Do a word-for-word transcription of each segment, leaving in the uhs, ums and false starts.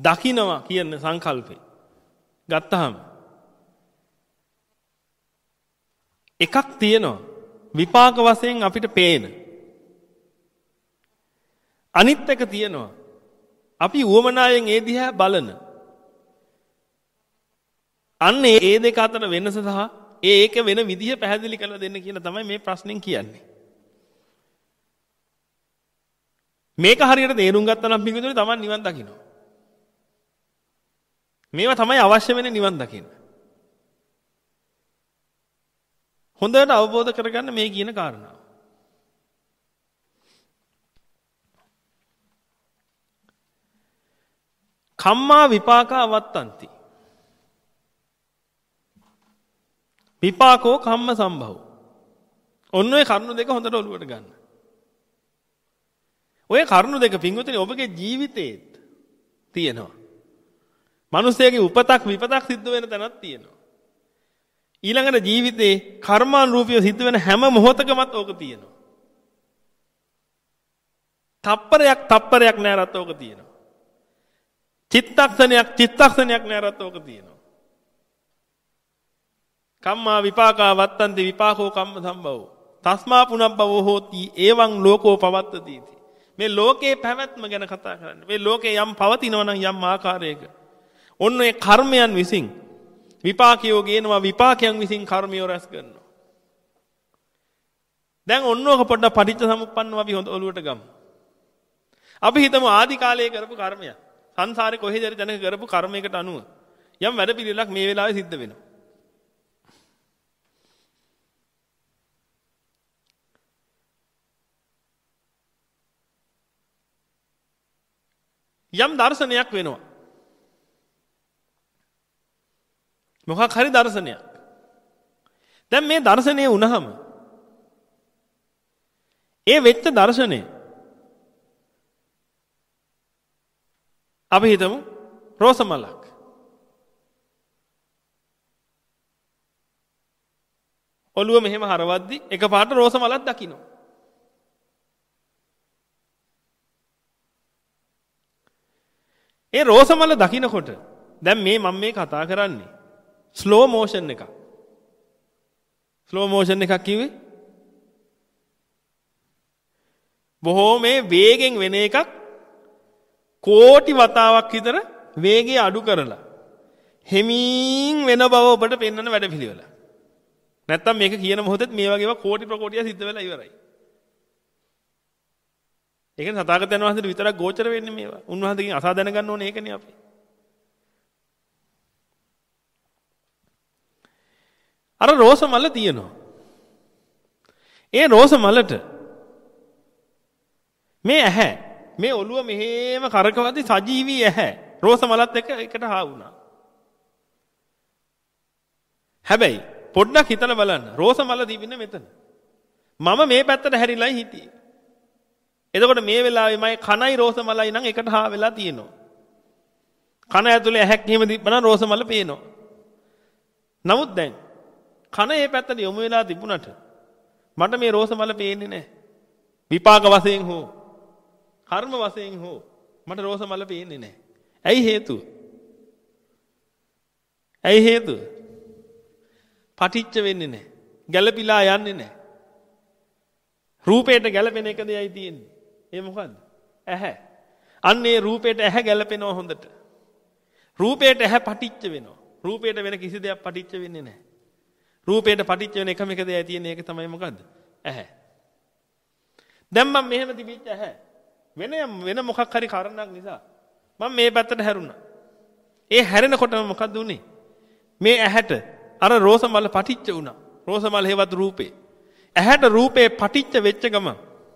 දකින්නවා කියන සංකල්පේ ගත්තහම එකක් තියෙනවා විපාක වශයෙන් අපිට පේන. අනිත් එක තියෙනවා අපි උවමනායෙන් ඒ දිහා බලන. අන්න ඒ දෙක අතර වෙනස සහ ඒ ඒක වෙන විදිහ පැහැදිලි කරලා දෙන්න කියලා තමයි මේ ප්‍රශ්نين කියන්නේ. මේක හරියට තේරුම් ගත්තා නම් පිටුදුනේ Taman නිවන් දකින්න. මේවා තමයි අවශ්‍ය වෙන්නේ නිවන් දකින්න. හොඳට අවබෝධ කරගන්න මේ කියන කාරණාව. කම්මා විපාකා වත්තන්ති. විපාකෝ කම්ම සම්භව. ඔන්න ඔය කරුණු දෙක හොඳට ඔලුවට ගන්න. ඔය කරුණු දෙක පින්වතුනි ඔබගේ ජීවිතේත් තියෙනවා. මිනිසෙගේ උපතක් විපතක් සිද්ධ වෙන තැනක් තියෙනවා. ඊළඟට ජීවිතේ කර්මානුරූපීව සිද්ධ වෙන හැම මොහොතකමත් ඕක තියෙනවා. තප්පරයක් තප්පරයක් නෑරත් ඕක තියෙනවා. චිත්තක්ෂණයක් චිත්තක්ෂණයක් නෑරත් ඕක තියෙනවා. කම්මා විපාකා වත්තන්ති විපාකෝ කම්ම සම්භවෝ. තස්මා පුනබ්බවෝ හෝති එවං ලෝකෝ පවත්තති. මේ ලෝකේ පැවැත්ම ගැන කතා කරන්නේ. මේ ලෝකේ යම් පවතිනවා නම් යම් ආකාරයක. ඔන්න ඒ කර්මයන් විසින් විපාකයෝ ගේනවා විපාකයන් විසින් කර්මියෝ රැස් කරනවා. දැන් ඔන්න ඔක පොඩ්ඩක් පටිච්ච සමුප්පන්නව අපි හොඳ ඔලුවට ගමු. අපි හිතමු ආදි කාලයේ කරපු කර්මයක්. සංසාරේ කොහෙද හරි දැනක කරපු කර්මයකට අනුව යම් වැඩ පිළිවෙලක් මේ වෙලාවේ සිද්ධ වෙනවා. යම් දර්ශනයක් වෙනවා. මොකක් හරි දර්ශනයක්. දැන් මේ දර්ශනය වුණාම ඒ වෙච්ච දර්ශනය අපි හිතමු රෝස මලක්. ඔළුව මෙහෙම හරවද්දි එකපාරට රෝස මලක් දකින්න. ඒ රෝස මල දකින්නකොට දැන් මේ මම මේ කතා කරන්නේ ස්ලෝ මෝෂන් එකක්. ස්ලෝ මෝෂන් එකක් කිව්වේ බොහෝ මේ වේගෙන් වෙන එකක් කෝටි වතාවක් විතර වේගය අඩු කරලා හිමින් වෙන බව ඔබට පෙන්වන වැඩපිළිවෙල. නැත්තම් මේක කියන මොහොතේත් මේ වගේ ඒවා කෝටි ප්‍රකෝටිය සිද්ධ වෙලා ඉවරයි. ඒක සතාගතයන් වහන්සේට විතරක් ගෝචර වෙන්නේ මේවා. උන්වහන්සේගෙන් අසා දැනගන්න ඕනේ ඒකනේ අපි. අර රෝස මල තියෙනවා. ඒ රෝස මලට මේ ඇහැ මේ ඔළුව මෙහෙම කරකවද්දි සජීවී ඇහැ රෝස මලත් එක්ක එකට හා වුණා. හැබැයි පොඩ්ඩක් හිතලා බලන්න රෝස මල තිබෙන්නේ මෙතන. මම මේ පැත්තට හැරිලායි හිටියේ. එතකොට මේ වෙලාවේ මගේ කනයි රෝස මලයි නම් එකට හා වෙලා තියෙනවා. කන ඇතුලේ ඇහැක් එහෙම තිබ්බනම් රෝස මල පේනවා. නමුත් දැන් කන මේ පැත්තට යොමු වෙලා තිබුණට මට මේ රෝස මල පේන්නේ නැහැ. විපාක වශයෙන් හෝ කර්ම වශයෙන් හෝ මට රෝස මල පේන්නේ නැහැ. ඇයි හේතුව? ඇයි හේතුව? පටිච්ච වෙන්නේ නැහැ. ගැළපීලා යන්නේ නැහැ. රූපයට ගැළපෙන එක දෙයයි තියෙන්නේ. ඒ මොකද්ද? ඇහැ. අන්න ඒ රූපයට ඇහැ ගැළපෙනවා හොඳට. රූපයට ඇහැ පටිච්ච වෙනවා. රූපයට වෙන කිසි දෙයක් පටිච්ච වෙන්නේ නැහැ. රූපයට පටිච්ච වෙන එකම එක දෙයයි තියෙන්නේ. ඒක තමයි මොකද්ද? ඇහැ. දැන් මම මෙහෙම තිබිච්ච ඇහැ වෙන වෙන මොකක් හරි කාරණාවක් නිසා මම මේ පැත්තට හැරුණා. ඒ හැරෙනකොටම මොකද්ද උනේ? මේ ඇහැට අර රෝස මල පටිච්ච වුණා. රෝස මල හේවත් රූපේ. ඇහැට රූපේ පටිච්ච වෙච්ච ගම.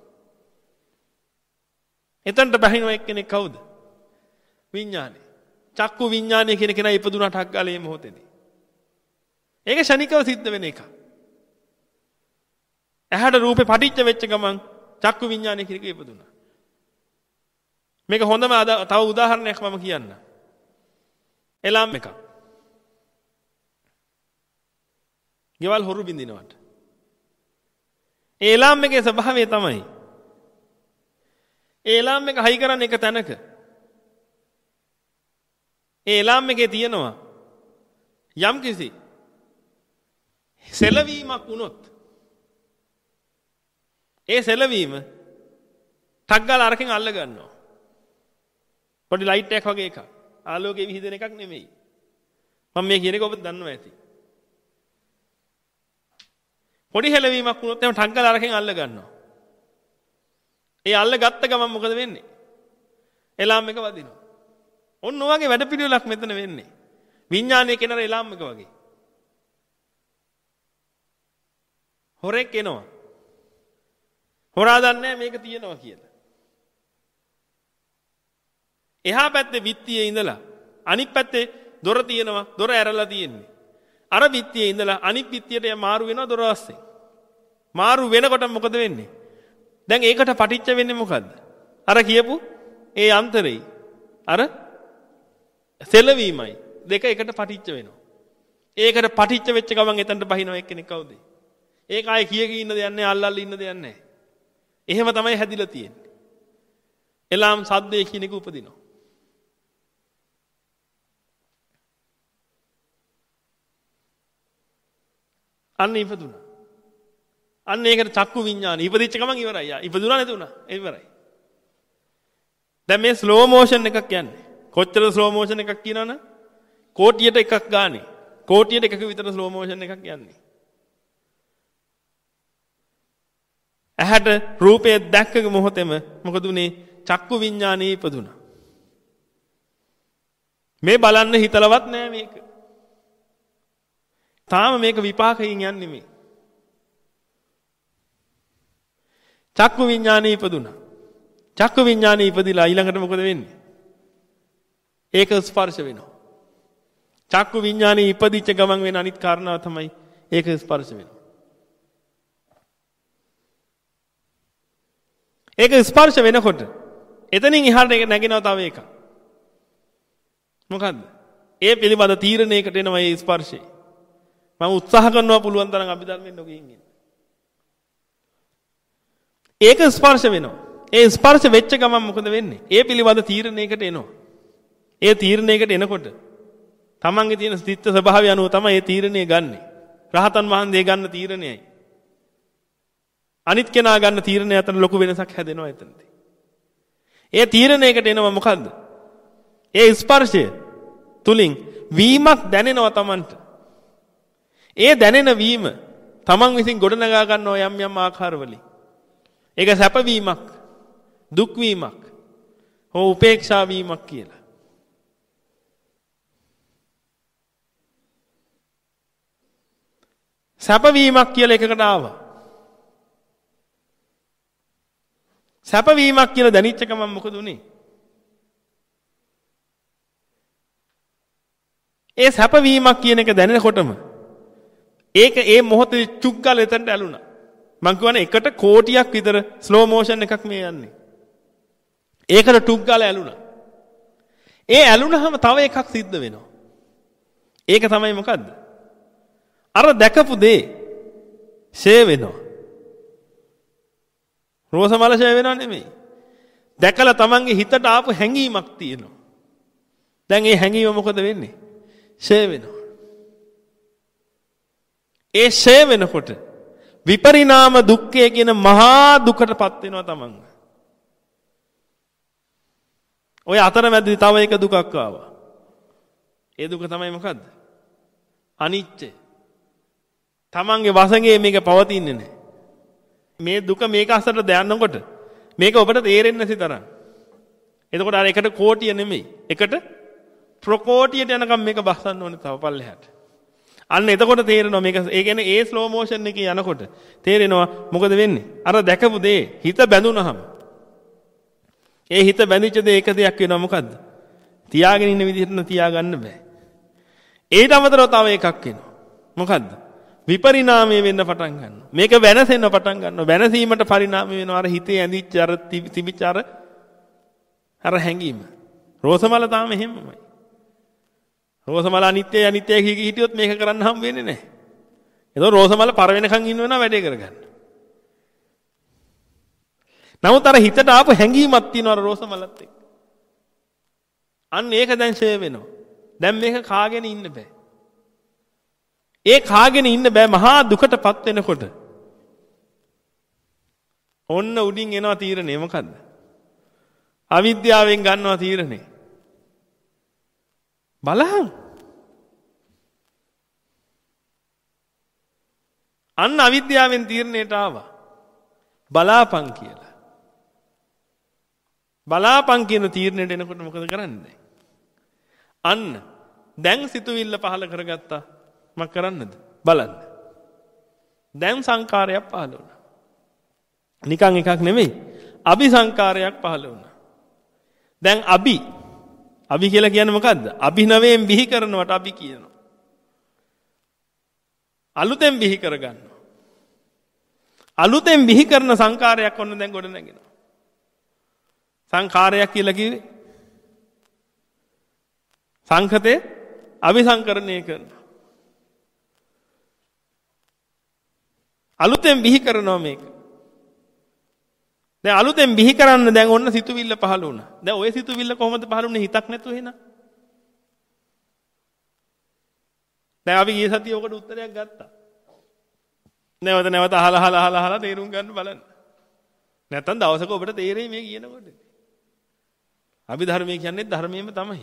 එතනට බහිනව එක්කෙනෙක් කවුද? විඥානේ. චක්කු විඥානය කියන කෙනා ඉපදුණාට හක් ගාලා මේ මොහොතේදී. ඒක ෂණිකව සිද්ධ වෙන එක. ඇහැට රූපේ පටිච්ච වෙච්ච ගමන් චක්කු විඥානය කියන එක ඉපදුණා. මේක හොඳම තව උදාහරණයක් මම කියන්න. එලාම් එකක්. ගෙවල් හොරු බින්දිනවට. ඒ එලාම් එකේ ස්වභාවය තමයි. ඒ එලාම් එක හයි කරන්නේ එක තැනක. ඒ එලාම් එකේ තියෙනවා යම් කිසි සෙලවීමක් වුණොත් ඒ සෙලවීම ටක් ගාලා අරකින් අල්ල ගන්නවා. පොඩි ලයිට් එකක් වගේ එකක්. ආලෝකයේ විහිදෙන එකක් නෙමෙයි. මම මේ කියන එක ඔබ දන්නවා ඇති. පොඩි හෙලවීමක් වුණොත් එහෙම ටක් ගාලා අරකින් අල්ල ගන්නවා. ඒ අල්ල ගත්ත ගමන් මොකද වෙන්නේ? එලාම් එක වදිනවා. ඔන්න ඔයගේ වැඩ පිළිවෙලක් මෙතන වෙන්නේ. විඥානයේ කෙනර එලාම් එක වගේ. හොරෙක් එනවා. හොරා දන්නේ මේක තියෙනවා කියලා. එහා පැත්තේ විත්තියේ ඉඳලා අනිත් පැත්තේ දොර තියෙනවා. දොර ඇරලා තියෙන්නේ. අර විත්තියේ ඉඳලා අනිත් විත්තියට මාරු වෙනවා දොර ආස්සේ. මාරු වෙනකොට මොකද වෙන්නේ? දැන් ඒකට පටිච්ච වෙන්නේ මොකද්ද? අර කියපු ඒ අන්තරේ අර සෙලවීමයි දෙක එකට පටිච්ච වෙනවා. ඒකට පටිච්ච වෙච්ච ගමන් එතනට බහිනවා එක්කෙනෙක් කවුද? ඒක ආයේ කිය කී ඉන්න දෙයක් නැහැ, අල්ලල්ල ඉන්න දෙයක් නැහැ. එහෙම තමයි හැදිලා තියෙන්නේ. එලාම් සද්දේ කියන එක උපදිනවා. අන්න ඉපදුණා. අන්න ඒකට චක්කු විඤ්ඤාණය ඉපදිච්ච ගමන් ඉවරයි. ඉපදුණා නේද උනා? ඉවරයි. දැන් මේ ස්ලෝ මෝෂන් එකක් යන්නේ. කොච්චර ස්ලෝ මෝෂන් එකක් කියනවනම් කෝටියට එකක් ගානේ. කෝටියට එකක විතර ස්ලෝ මෝෂන් එකක් යන්නේ. ඇහැට රූපය දැක්ක මොහොතේම මොකද උනේ? චක්කු විඤ්ඤාණය ඉපදුණා. මේ බලන්න හිතලවත් නෑ මේක. තාම මේක විපාකයෙන් යන්නේ මේ. චක්කු විඤ්ඤාණය ඉපදුණා. චක්කු විඤ්ඤාණය ඉපදිලා ඊළඟට මොකද වෙන්නේ? ඒක ස්පර්ශ වෙනවා. චක්කු විඤ්ඤාණය ඉපදිච්ච ගමන් වෙන අනිත් කාරණාව තමයි ඒක ස්පර්ශ වෙනවා. ඒක ස්පර්ශ වෙනකොට එතනින් එහාට නැගෙනවා තව එකක්. මොකද්ද? ඒ පිළිබඳ තීරණයකට එනවා මේ ස්පර්ශය. මම උත්සාහ කරනවා පුළුවන් තරම් අභිධර්මයෙන් නොගින් ඉන්න. ඒක ස්පර්ශ වෙනවා. ඒ ස්පර්ශ වෙච්ච ගමන් මොකද වෙන්නේ? ඒ පිළිබඳ තීරණයකට එනවා. ඒ තීරණයකට එනකොට තමන්ගේ තියෙන ස්ථිත ස්වභාවය අනුව තමයි ඒ තීරණය ගන්නෙ. රහතන් වහන්සේ ගන්න තීරණයයි. අනිත් කෙනා ගන්න තීරණය අතර ලොකු වෙනසක් හැදෙනවා එතනදී. ඒ තීරණයකට එනවා මොකද්ද? ඒ ස්පර්ශය තුලින් වීමක් දැනෙනවා තමන්ට. ඒ දැනෙන වීම තමන් විසින් ගොඩනගා ගන්නවා යම් යම් ආකාරවලින්. ඒක සැප වීමක්, දුක් වීමක්, හෝ උපේක්ෂා වීමක් කියලා. සැප වීමක් කියලා එකකට ආවා. සැප වීමක් කියලා දැනෙච්ච ගමන් මොකද උනේ? ඒ සැප වීමක් කියන එක දැනෙනකොටම ඒක ඒ මොහොතේ චුග්ගල එතනට ඇලුනා. මං කියවනේ එකට කෝටියක් විතර ස්ලෝ මෝෂන් එකක් මේ යන්නේ. ඒකට චුග්ගල ඇලුනා. ඒ ඇලුනහම තව එකක් සිද්ධ වෙනවා. ඒක තමයි මොකද්ද? අර දැකපු දේ ෂේ වෙනවා. රෝසමල ෂේ වෙනව නෙමෙයි. දැකලා තමන්ගේ හිතට ආපු හැඟීමක් තියෙනවා. දැන් ඒ හැඟීම මොකද වෙන්නේ? ෂේ වෙනවා. ඒ ෂේ වෙනකොට විපරිණාම දුක්ඛය කියන මහා දුකටපත් වෙනවා තමන්. ඔය අතරමැදි තව එක දුකක් ආවා. ඒ දුක තමයි මොකද්ද? අනිත්‍ය. තමන්ගේ වසඟේ මේක පවතින්නේ නැහැ. මේ දුක මේක අසරට දැනනකොට මේක ඔබට තේරෙන්නේ නැති තරම්. එතකොට අර එකට කෝටිය නෙමෙයි. එකට ප්‍රකෝටියට යනකම් මේක බස්සන්න ඕනේ තව පල්ලෙහාට. අන්න එතකොට තේරෙනවා මේක ඒ කියන්නේ ඒ ස්ලෝ මෝෂන් එකේ යනකොට තේරෙනවා මොකද වෙන්නේ? අර දැකපු දේ හිත බැඳුනහම ඒ හිත බැඳිච්ච දේ එක දෙයක් වෙනවා මොකද්ද? තියාගෙන ඉන්න විදිහට න තියාගන්න බෑ. ඊට අමතරව තව එකක් වෙනවා. මොකද්ද? විපරිණාමය වෙන්න පටන් ගන්නවා. මේක වෙනසෙන්න පටන් ගන්නවා. වෙනසීමට පරිණාමය වෙනවා. අර හිතේ ඇඳිච්ච අර තිබිච්ච අර අර හැඟීම. රෝසමල තාම එහෙමමයි. රෝසමල අනිත්‍යයි අනිත්‍යයි කී කී හිටියොත් මේක කරන්න හම් වෙන්නේ නැහැ. ඒතකොට රෝසමල පර වෙනකන් ඉන්න වෙනවා වැඩේ කරගන්න. නමුත් අර හිතට ආපු හැඟීමක් තියෙනවා අර රෝසමලත් එක්ක. අන්න ඒක දැන් ෂේ වෙනවා. දැන් මේක කාගෙන ඉන්න බෑ. ඒ කාගෙන ඉන්න බෑ මහා දුකටපත් වෙනකොට. ඔන්න උඩින් එනවා තීරණය මොකද්ද? අවිද්‍යාවෙන් ගන්නවා තීරණය. බලහන්. අන්න අවිද්‍යාවෙන් තීරණයට ආවා. බලාපන් කියලා. බලාපන් කියන තීරණයට එනකොට මොකද කරන්නේ? අන්න දැන් සිතුවිල්ල පහල කරගත්තා. මක් කරන්නද? බලන්න. දැන් සංකාරයක් පහල වුණා. නිකන් එකක් නෙමෙයි. අභි සංකාරයක් පහල වුණා. දැන් අභි අභි කියලා කියන්නේ මොකද්ද? අභිනවයෙන් බිහි කරනවට අභි කියනවා. අලුතෙන් බිහි කරගන්නවා. අලුතෙන් බිහි කරන සංකාරයක් ඔන්න දැන් ගොඩ නැගෙනවා. සංකාරයක් කියලා කිව්වේ සංඛතේ අபிසංකරණය කරනවා. අලුතෙන් බිහි කරනවා මේක. දැන් අලුතෙන් බිහි කරන්න දැන් ඔන්න සිතුවිල්ල පහළ වුණා. දැන් ওই සිතුවිල්ල කොහොමද පහළ වුනේ? හිතක් නැතුව එහෙනම්. දැන් අපි ගිය සතියේ ඔකට උත්තරයක් ගත්තා. නැවත නැවත අහලා අහලා අහලා අහලා තේරුම් ගන්න බලන්න. නැත්තම් දවසක ඔබට තේරෙයි මේ කියනකොට. අභිධර්මයේ කියන්නේ ධර්මයේම තමයි.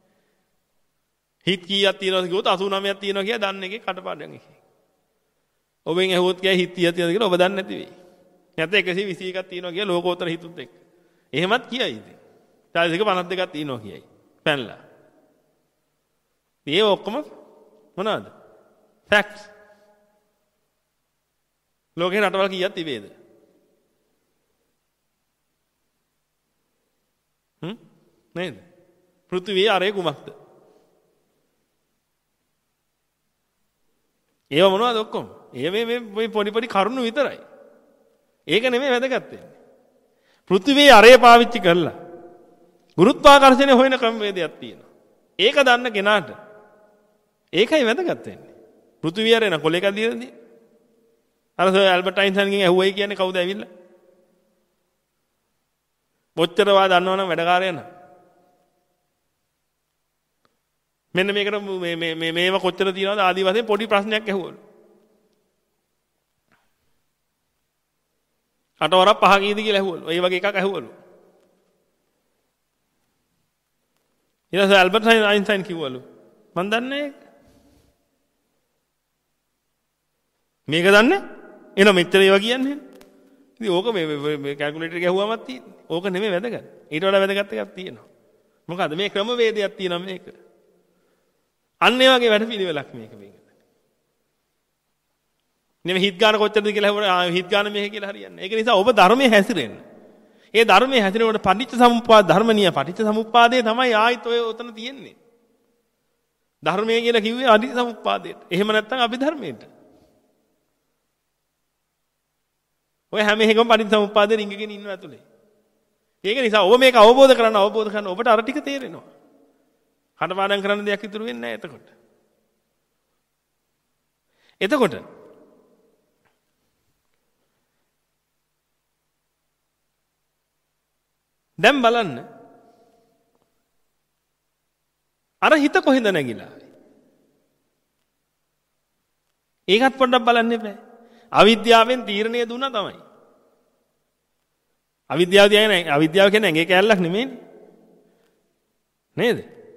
හිත කීයක් තියෙනවද කිව්වොත් අසූ නවයක් තියෙනවා කියලා දන්න එකේ කටපාඩම් එකේ. ඔබෙන් ඇහුවොත් කියයි හිත කීයක් තියෙනවද කියලා ඔබ දන්නේ නැති වෙයි. නැත්නම් එකසිය විසි එකක් තියෙනවා කියලා ලෝකෝත්තර හිතුත් එක්ක. එහෙමත් කියයි ඉතින්. චාරිස් එක පනස් දෙකක් තියෙනවා කියයි. පැනලා. මේ ඔක්කොම මොනවාද? ෆැක්ට්ස්. ලෝකේ රටවල් කීයක් තිබේද? හ්ම්? නේද? පෘථිවියේ අරේ කුමක්ද? ඒව මොනවද ඔක්කොම? ඒ මේ මේ පොඩි පොඩි කරුණු විතරයි. ඒක නෙමෙයි වැදගත් වෙන්නේ. පෘථිවියේ අරේ පාවිච්චි කරලා ගුරුත්වාකර්ෂණය හොයන ක්‍රමවේදයක් තියෙනවා. ඒක දන්න කෙනාට ඒකයි වැදගත් වෙන්නේ. පෘථිවිය අරේ නම් කොලේක දියන්නේ. අර සර් ඇල්බර්ට් අයින්ස්ටයින්ගෙන් ඇහුවයි කියන්නේ කවුද ඇවිල්ලා? මොච්චරවා දන්නවනම් වැඩකාරය නෑ. මෙන්න මේකට මේ මේ මේව කොච්චර තියනවද ආදි වශයෙන් පොඩි ප්‍රශ්නයක් ඇහුවලු. අටවරක් පහ කීයද කියලා ඇහුවලු. ඒ වගේ එකක් ඇහුවලු. ඊට පස්සේ ඇල්බර්ට් අයින්ස්ටයින් කිව්වලු මන් දන්නේ මේක දන්නේ එන මෙච්චර ඒවා කියන්නේ. ඉතින් ඕක මේ මේ කැල්කියුලේටර් එක ඇහුවාමත් තියෙන්නේ. ඕක නෙමෙයි වැදගත්. ඊට වඩා වැදගත් එකක් තියෙනවා. මොකද්ද? මේ ක්‍රමවේදයක් තියෙනවා මේක. අන්න ඒ වගේ වැඩ පිළිවෙලක් මේක මේක. නෙමෙයි හිත ගන්න කොච්චරද කියලා අහුවම හිත ගන්න මේක කියලා හරියන්නේ. ඒක නිසා ඔබ ධර්මයේ හැසිරෙන්න. ඒ ධර්මයේ හැසිරෙනකොට පටිච්ච සමුප්පාද ධර්මණිය පටිච්ච සමුප්පාදේ තමයි ආයිත් ඔය උතන තියෙන්නේ. ධර්මයේ කියලා කිව්වේ පටිච්ච සමුප්පාදයට. එහෙම නැත්නම් අභිධර්මයට. ඔය හැම එකකම පටිච්ච සමුප්පාදේ රිංගගෙන ඉන්නවා ඇතුලේ. ඒක නිසා ඔබ මේක අවබෝධ කරගන්න අවබෝධ කරගන්න ඔබට අර ටික තේරෙනවා. කටපාඩම් කරන්න දෙයක් ඉතුරු වෙන්නේ නැහැ එතකොට. එතකොට දැන් බලන්න අර හිත කොහෙන්ද නැගිලා? ඒකත් පොඩ්ඩක් බලන්න එපා. අවිද්‍යාවෙන් තීරණය දුන්නා තමයි. අවිද්‍යාව කියන්නේ අවිද්‍යාව කියන්නේ ඇඟේ කැලලක් නෙමෙයිනේ. නේද?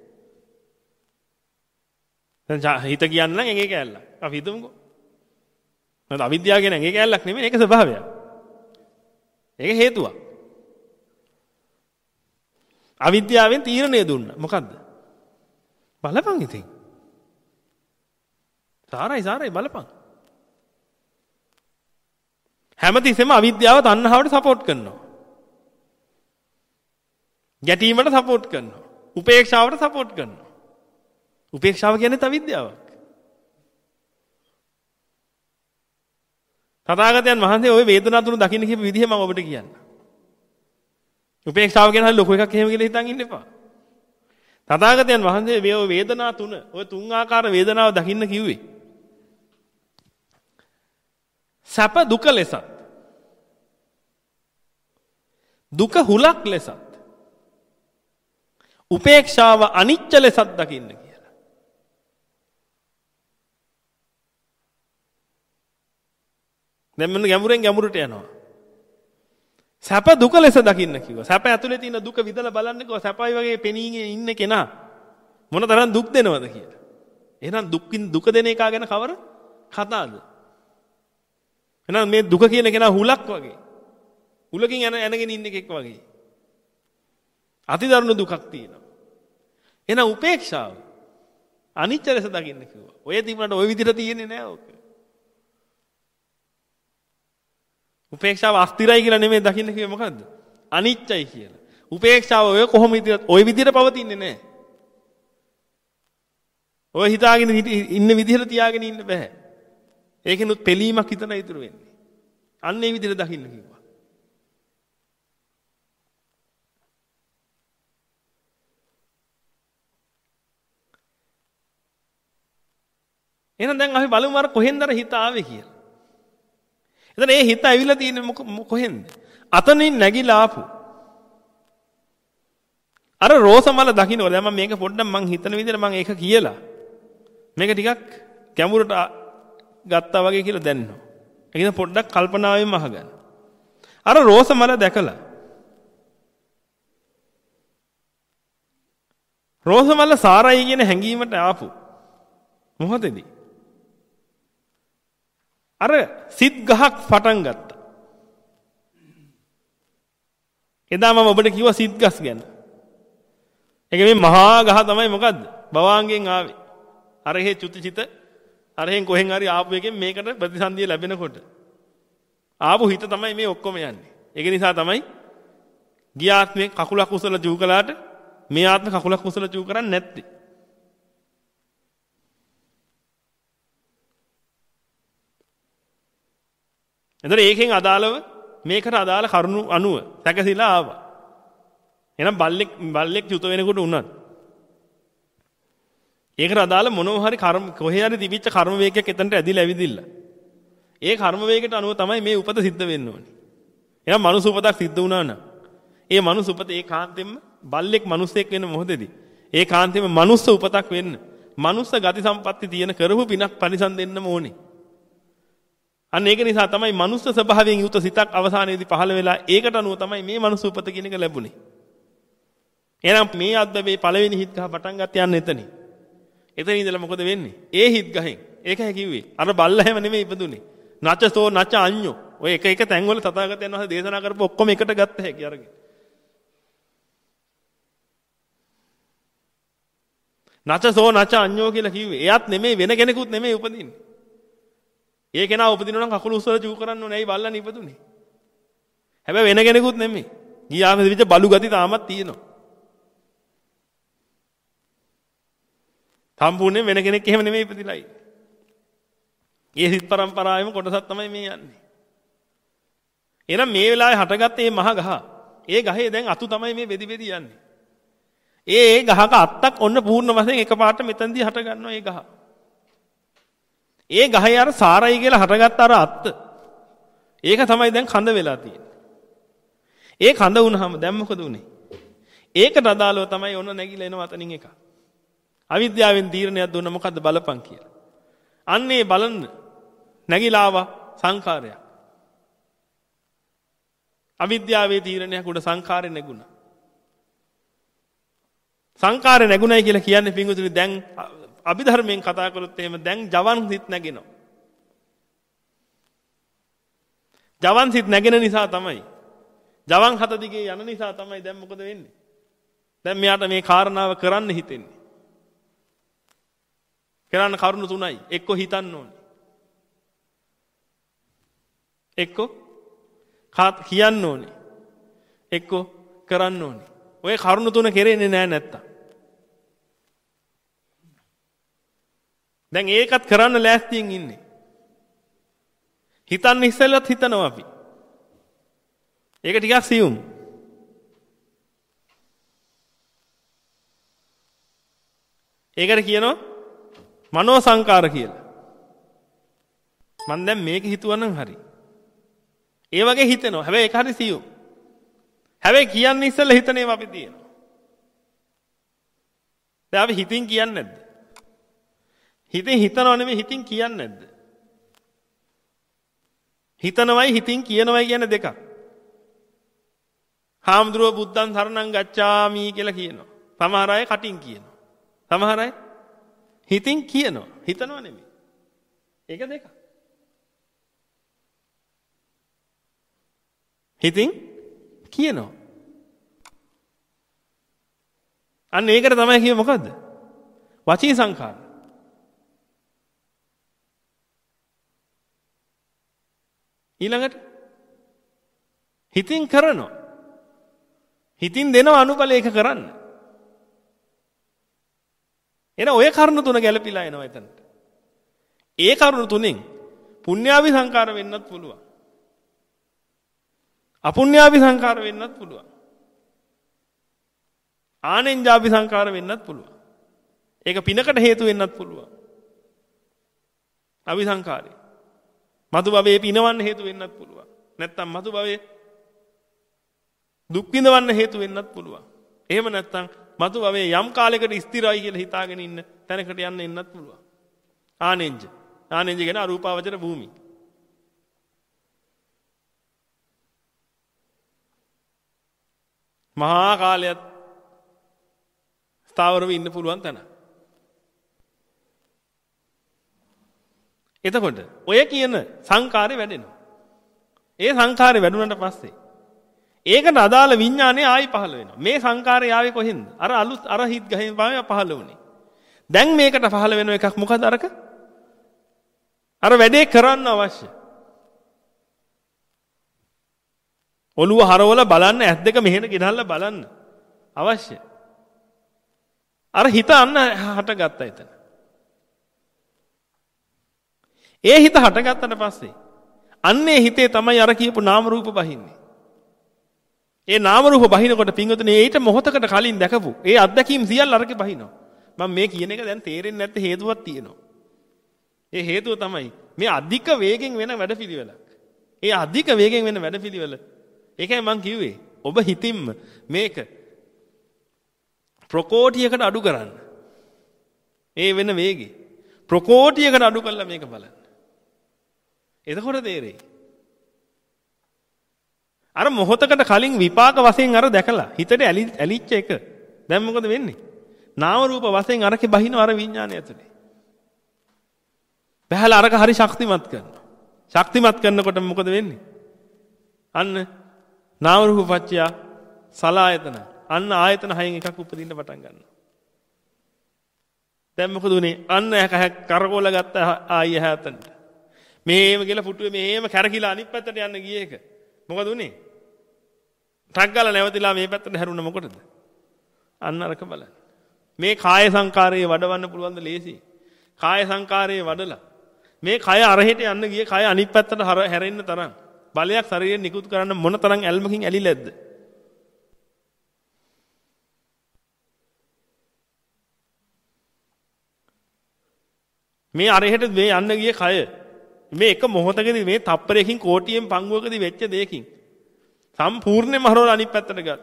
දැන් හිත කියන්නේ නම් ඇඟේ කැලලක්. අපි හිතමුකෝ. නැත්නම් අවිද්‍යාව කියන්නේ ඇඟේ කැලලක් නෙමෙයි ඒක ස්වභාවයක්. ඒක හේතුවක්. අවිද්‍යාවෙන් තීරණය දුන්නා. මොකද්ද? බලපන් ඉතින්. සාරයි සාරයි බලපන්. හැමතිස්සෙම අවිද්‍යාව තණ්හාවට සපෝට් කරනවා. ගැටීමට සපෝට් කරනවා. උපේක්ෂාවට සපෝට් කරනවා. උපේක්ෂාව කියන්නේ අවිද්‍යාවක්. තථාගතයන් වහන්සේ ওই වේදනා තුන දකින්න කියපු විදිහ මම ඔබට කියන්න. උපේක්ෂාව කියන හරිය ලොකු එකක් එහෙම කියලා හිතන් ඉන්න එපා. තථාගතයන් වහන්සේ මේ වේදනා තුන, ওই තුන් ආකාර වේදනාව දකින්න කිව්වේ. සැප දුක ලෙසත්. දුක හුලක් ලෙසත්. උපේක්ෂාව අනිච්ච ලෙසත් දකින්න කියලා. දැන් මෙන්න ගැඹුරෙන් ගැඹුරට යනවා. සැප දුක ලෙස දකින්න කිව්වා. සැප ඇතුලේ තියෙන දුක විදලා බලන්නකෝ සැපයි වගේ පෙනීගෙන ඉන්න කෙනා මොන තරම් දුක් දෙනවද කියලා. එහෙනම් දුක්කින් දුක දෙන එක ගැන කවර කතාවද? එහෙනම් මේ දුක කියන කෙනා හුලක් වගේ. හුලකින් යන යනගෙන ඉන්න එකෙක් වගේ. අතිදරුණු දුකක් තියෙනවා. එහෙනම් උපේක්ෂාව අනිත්‍ය ලෙස දකින්න කිව්වා. ඔය තිබුණාට ওই විදිහට තියෙන්නේ නෑ ඕක. උපේක්ෂාව අස්තිරයි කියලා නෙමෙයි දකින්න කිව්වේ මොකද්ද? අනිත්‍යයි කියලා. උපේක්ෂාව ඔය කොහොම විදිහට ওই විදිහට පවතින්නේ නෑ. ඔය හිතාගෙන ඉන්න විදිහට තියාගෙන ඉන්න බෑ. ඒකෙනුත් පිළීමක් හිතන ඉතුරු වෙන්නේ. අන්න ඒ විදිහට දකින්න කිව්වා. එහෙනම් දැන් අපි බලමු අර කොහෙන්ද අර හිත ආවේ කියලා. එතන ඒ හිත ඇවිල්ලා තියෙන්නේ කොහෙන්ද? අතනින් නැගිලා ආපු. අර රෝසමල දකින්නකො දැන් මම මේක පොඩ්ඩක් මං හිතන විදිහට මං ඒක කියලා. මේක ටිකක් ගැඹුරට ගත්තා වගේ කියලා දැනනවා. ඒක නිසා පොඩ්ඩක් කල්පනාවෙන්ම අහගන්න. අර රෝසමල දැකලා රෝසමල සාරයි කියන හැඟීමට ආපු මොහොතේදී අර සිත් ගහක් පටන් ගත්තා. එදා මම ඔබට කිව්වා සිත් ගස් ගැන. ඒක මේ මහා ගහ තමයි මොකද්ද? භවාංගෙන් ආවේ. අර හේ චුතිචිත අරහෙන් කොහෙන් හරි ආපු එකෙන් මේකට ප්‍රතිසන්දිය ලැබෙනකොට ආපු හිත තමයි මේ ඔක්කොම යන්නේ. ඒක නිසා තමයි ගිය ආත්මේ කකුලක් උසලා ජූ කළාට මේ ආත්මේ කකුලක් උසලා ජූ කරන්නේ නැත්තේ. එතකොට ඒකෙන් අදාළව මේකට අදාළ කරුණු අනුව සැකසීලා ආවා. එහෙනම් බල්ලෙක් බල්ලෙක් චුත වෙනකොට උනත් ඒකට අදාළ මොනවා හරි කර්ම කොහේ හරි තිබිච්ච කර්ම වේගයක් එතනට ඇදිලා ඇවිදින්න. ඒ කර්ම වේගයට අනුව තමයි මේ උපත සිද්ධ වෙන්න ඕනේ. එහෙනම් මනුස්ස උපතක් සිද්ධ වුණා නම් ඒ මනුස්ස උපත ඒ කාන්තෙම බල්ලෙක් මනුස්සෙක් වෙන්න මොහොතේදී ඒ කාන්තෙම මනුස්ස උපතක් වෙන්න මනුස්ස ගති සම්පatti තියෙන කරපු පිනක් පරිසම් දෙන්නම ඕනේ. අන්න ඒක නිසා තමයි මනුස්ස ස්වභාවයෙන් යුත සිතක් අවසානයේදී පහළ වෙලා ඒකට අනුව තමයි මේ මනුස්ස උපත කියන එක ලැබුණේ. එහෙනම් මේ අද්දබේ පළවෙනි හිත් ගහ පටන් ගන්න යන්න එතනින්. එතන ඉඳලා මොකද වෙන්නේ? ඒ හිත් ගහෙන්. ඒකයි කිව්වේ. අර බල්ලා හැම නෙමෙයි ඉපදුනේ. නචසෝ නච අඤ්ඤෝ. ඔය එක එක තැන්වල තථාගතයන් වහන්සේ දේශනා කරපු ඔක්කොම එකට ගත්ත හැකි අරගෙන. නචසෝ නච අඤ්ඤෝ කියලා කිව්වේ. එයාත් නෙමෙයි වෙන කෙනෙකුත් නෙමෙයි උපදින්නේ. ඒ කෙනා උපදිනවා නම් කකුල උස්සලා චූ කරන්න ඕනේ. ඇයි බල්ලානේ ඉපදුනේ? හැබැයි වෙන කෙනෙකුත් නෙමෙයි. ගියාම දිවිච්ච බලු ගති තාමත් තියෙනවා. සම්පූර්ණයෙන් වෙන කෙනෙක් එහෙම නෙමෙයි ඉපදිලා ඉන්නේ. ඒ සිත් පරම්පරාවෙම කොටසක් තමයි මේ යන්නේ. එහෙනම් මේ වෙලාවේ හටගත්ත මේ මහ ගහ, ඒ ගහේ දැන් අතු තමයි මේ වෙදි වෙදි යන්නේ. ඒ ඒ ගහක අත්තක් ඔන්න පූර්ණ වශයෙන් එකපාරට මෙතනදී හට ගන්නවා ඒ ගහ. ඒ ගහේ අර සාරයි කියලා හටගත්ත අර අත්ත. ඒක තමයි දැන් කඳ වෙලා තියෙන්නේ. ඒ කඳ වුණාම දැන් මොකද උනේ? ඒකට අදාළව තමයි ඔන්න නැగిලා එන වතනින් එක. අවිද්‍යාවෙන් තීරණයක් දුන්න මොකද්ද බලපං කියලා. අන්නේ බලන්න නැగిලා ආවා සංඛාරයක්. අවිද්‍යාවේ තීරණයක් උඩ සංඛාරේ නැගුණා. සංඛාරේ නැගුණයි කියලා කියන්නේ පින්වතුනි දැන් අභිධර්මයෙන් කතා කරොත් එහෙම දැන් ජවන් සිත් නැගෙනවා. ජවන් සිත් නැගෙන නිසා තමයි ජවන් හත දිගේ යන නිසා තමයි දැන් මොකද වෙන්නේ? දැන් මෙයාට මේ කාරණාව කරන්න හිතෙන්නේ. කරන්න කරුණු තුනයි. එක්ක හිතන්න ඕනේ. එක්ක කියන්න ඕනේ. එක්ක කරන්න ඕනේ. ඔය කරුණු තුන කෙරෙන්නේ නැහැ නැත්තම්. දැන් ඒකත් කරන්න ලෑස්තියෙන් ඉන්නේ. හිතන්න ඉස්සෙල්ලත් හිතනවා අපි. ඒක ටිකක් සියුම්. ඒකට කියනවා මනෝ සංකාර කියලා. මම දැන් මේක හිතුවනම් හරි. ඒ වගේ හිතෙනවා. හැබැයි ඒක හරි සියුම්. හැබැයි කියන්නේ ඉස්සෙල්ලා හිතන ඒවා අපි තියෙනවා. දැන් අපි හිතින් කියන්නේ නැද්ද? හිතින් හිතනව නෙමෙයි හිතින් කියන්නේ නැද්ද? හිතනවයි හිතින් කියනවයි කියන දෙකක්. හාමුදුරුව බුද්ධං සරණං ගච්ඡාමි කියලා කියනවා. සමහර අය කටින් කියනවා. සමහර අය හිතින් කියනවා. හිතනව නෙමෙයි. ඒක දෙකක්. හිතින් කියනවා. අන්න ඒකට තමයි කියේ මොකද්ද? වචී සංඛාර. ඊළඟට හිතින් කරනවා. හිතින් දෙනව අනුබල ඒක කරන්න. එන ඔය කරුණු තුන ගැලපිලා එනවා එතනට. ඒ කරුණු තුනෙන් පුණ්‍යාවි සංඛාර වෙන්නත් පුළුවන්. අපුණ්‍යාවි සංඛාර වෙන්නත් පුළුවන්. ආනෙන්ජාපි සංඛාර වෙන්නත් පුළුවන්. ඒක පිනකට හේතු වෙන්නත් පුළුවන්. අවිසංඛාරේ. මතු භවයේ පිනවන්න හේතු වෙන්නත් පුළුවන්. නැත්තම් මතු භවයේ දුක් විඳවන්න හේතු වෙන්නත් පුළුවන්. එහෙම නැත්තම් මතු භවයේ යම් කාලයකට ස්ථිරයි කියලා හිතාගෙන ඉන්න තැනකට යන්න එන්නත් පුළුවන්. ආනෙන්ජ. ආනෙන්ජ කියන අරූපාවචර භූමි. මහා කාලයක් ස්ථාවරව ඉන්න පුළුවන් තැන. එතකොට ඔය කියන සංකාරය වැඩෙනවා. ඒ සංකාරය වැඩුණාට පස්සේ ඒකට අදාළ විඥානය ආයි පහළ වෙනවා. මේ සංකාරය ආවේ කොහෙන්ද? අර අලුත් අර හිත් ගහෙන් පහළ වුණේ. දැන් මේකට පහළ වෙන එකක් මොකද අරක? අර වැඩේ කරන්න අවශ්‍ය. ඔළුව හරවල බලන්න, ඇස් දෙක මෙහෙට ගෙනල්ලා බලන්න අවශ්‍ය. අර හිත අන්න හටගත්තා එතන. ඒ හිත හටගත්තට පස්සේ අන්නේ හිතේ තමයි අර කියපු නාම රූප බහින්නේ. ඒ නාම රූප බහිනකොට පින්වතුනි ඊට මොහොතකට කලින් දැකපු ඒ අත්දැකීම් සියල්ල අරකේ බහිනවා. මම මේ කියන එක දැන් තේරෙන්නේ නැත්te හේතුවක් තියෙනවා. ඒ හේතුව තමයි මේ අධික වේගෙන් වෙන වැඩපිළිවෙලක්. ඒ අධික වේගෙන් වෙන වැඩපිළිවෙල. ඒකයි මම කිව්වේ ඔබ හිතින්ම මේක ප්‍රකෝටියකට අඩු කරන්න. ඒ වෙන වේගෙ ප්‍රකෝටියකට අඩු කරලා මේක බලන්න. එතකොට තේරෙයි. අර මොහොතකට කලින් විපාක වශයෙන් අර දැකලා හිතට ඇලිච්ච එක දැන් මොකද වෙන්නේ? නාම රූප වශයෙන් අරකේ බහින අර විඥානය ඇතුලේ. බහැලා අරක හරි ශක්තිමත් කරනවා. ශක්තිමත් කරනකොට මොකද වෙන්නේ? අන්න නාම රූප පත්‍ය සලආයතන. අන්න ආයතන හයෙන් එකක් උපදින්න පටන් ගන්නවා. දැන් මොකද උනේ? අන්න කරකෝල ගත්ත ආයෙ හැතන්ට. මේම කියලා පුටුවේ මේම කැරකිලා අනිත් පැත්තට යන්න ගියේ එක. මොකද උනේ? ටක් ගාලා නැවතිලා මේ පැත්තට හැරුණ මොකටද? අන්න අරක බලන්න. මේ කාය සංකාරයේ වඩවන්න පුළුවන් ද ලේසි? කාය සංකාරයේ වඩලා මේ කය අරහෙට යන්න ගියේ කය අනිත් පැත්තට හැරෙන්න තරම් බලයක් ශරීරයෙන් නිකුත් කරන්න මොන තරම් ඇල්මකින් ඇලිලාද? මේ අරහෙට මේ යන්න ගියේ කය මේ එක මොහොතකදී මේ තප්පරයකින් කෝටියෙන් පංගුවකදී වෙච්ච දෙයකින් සම්පූර්ණයෙන්ම හරවලා අනිත් පැත්තට ගත්තා.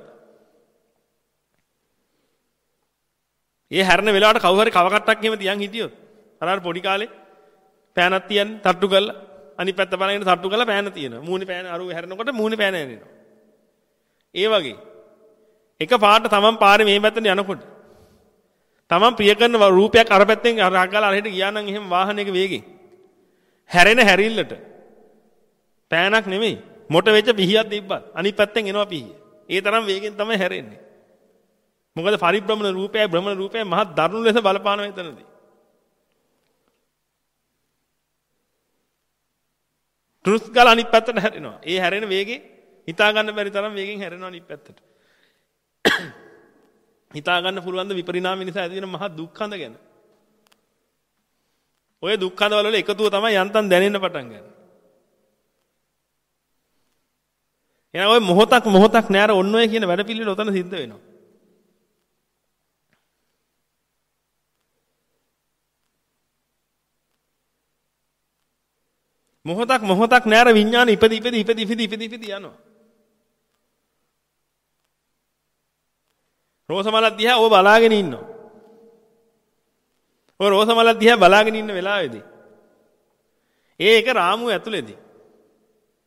ඒ හැරෙන වෙලාවට කවුරු හරි කව කට්ටක් එහෙම තියන් හිටියොත් අර අර පොඩි කාලේ පෑනක් තියන්නේ තට්ටු කරලා අනිත් පැත්ත බලගෙන තට්ටු කරලා පෑන තියෙනවා. මූණේ පෑන අරුව හැරෙනකොට මූණේ පෑන ඇනෙනවා. ඒ වගේ එක පාට තමන් පාරේ මේ පැත්තට යනකොට තමන් ප්‍රිය කරන රූපයක් අර පැත්තෙන් අරගලා අරහෙට ගියා නම් එහෙම වාහනයක වේගෙන් හැරෙන හැරිල්ලට පෑනක් නෙමෙයි මොට වෙච්ච පිහියක් තිබ්බත් අනිත් පැත්තෙන් එනවා පිහිය. ඒ තරම් වේගෙන් තමයි හැරෙන්නේ. මොකද පරිබ්‍රමණ රූපයයි භ්‍රමණ රූපයයි මහත් දරුණු ලෙස බලපානවා එතනදී. ට්‍රුස් ගාල අනිත් පැත්තට හැරෙනවා. ඒ හැරෙන වේගේ හිතා ගන්න බැරි තරම් වේගෙන් හැරෙනවා අනිත් පැත්තට. හිතා ගන්න පුළුවන් ද විපරිණාමය නිසා ඇති වෙන මහා දුක්ඛඳ ගැන. ඔය දුක්ඛඳ වල එකතුව තමයි යන්තම් දැනෙන්න පටන් ගන්න. එහෙනම් ඔය මොහොතක් මොහොතක් නෑර ඔන්න ඔය කියන වැඩ පිළිවෙල උතන සිද්ධ වෙනවා. මොහොතක් මොහොතක් නෑර විඥාන ඉපදි ඉපදි ඉපදි ඉපදි ඉපදි ඉපදි යනවා. රෝසමලක් දිහා ඔය බලාගෙන ඉන්නවා. ඔය රෝසමලක් දිහා බලාගෙන ඉන්න වෙලාවේදී ඒ එක රාමුව ඇතුලේදී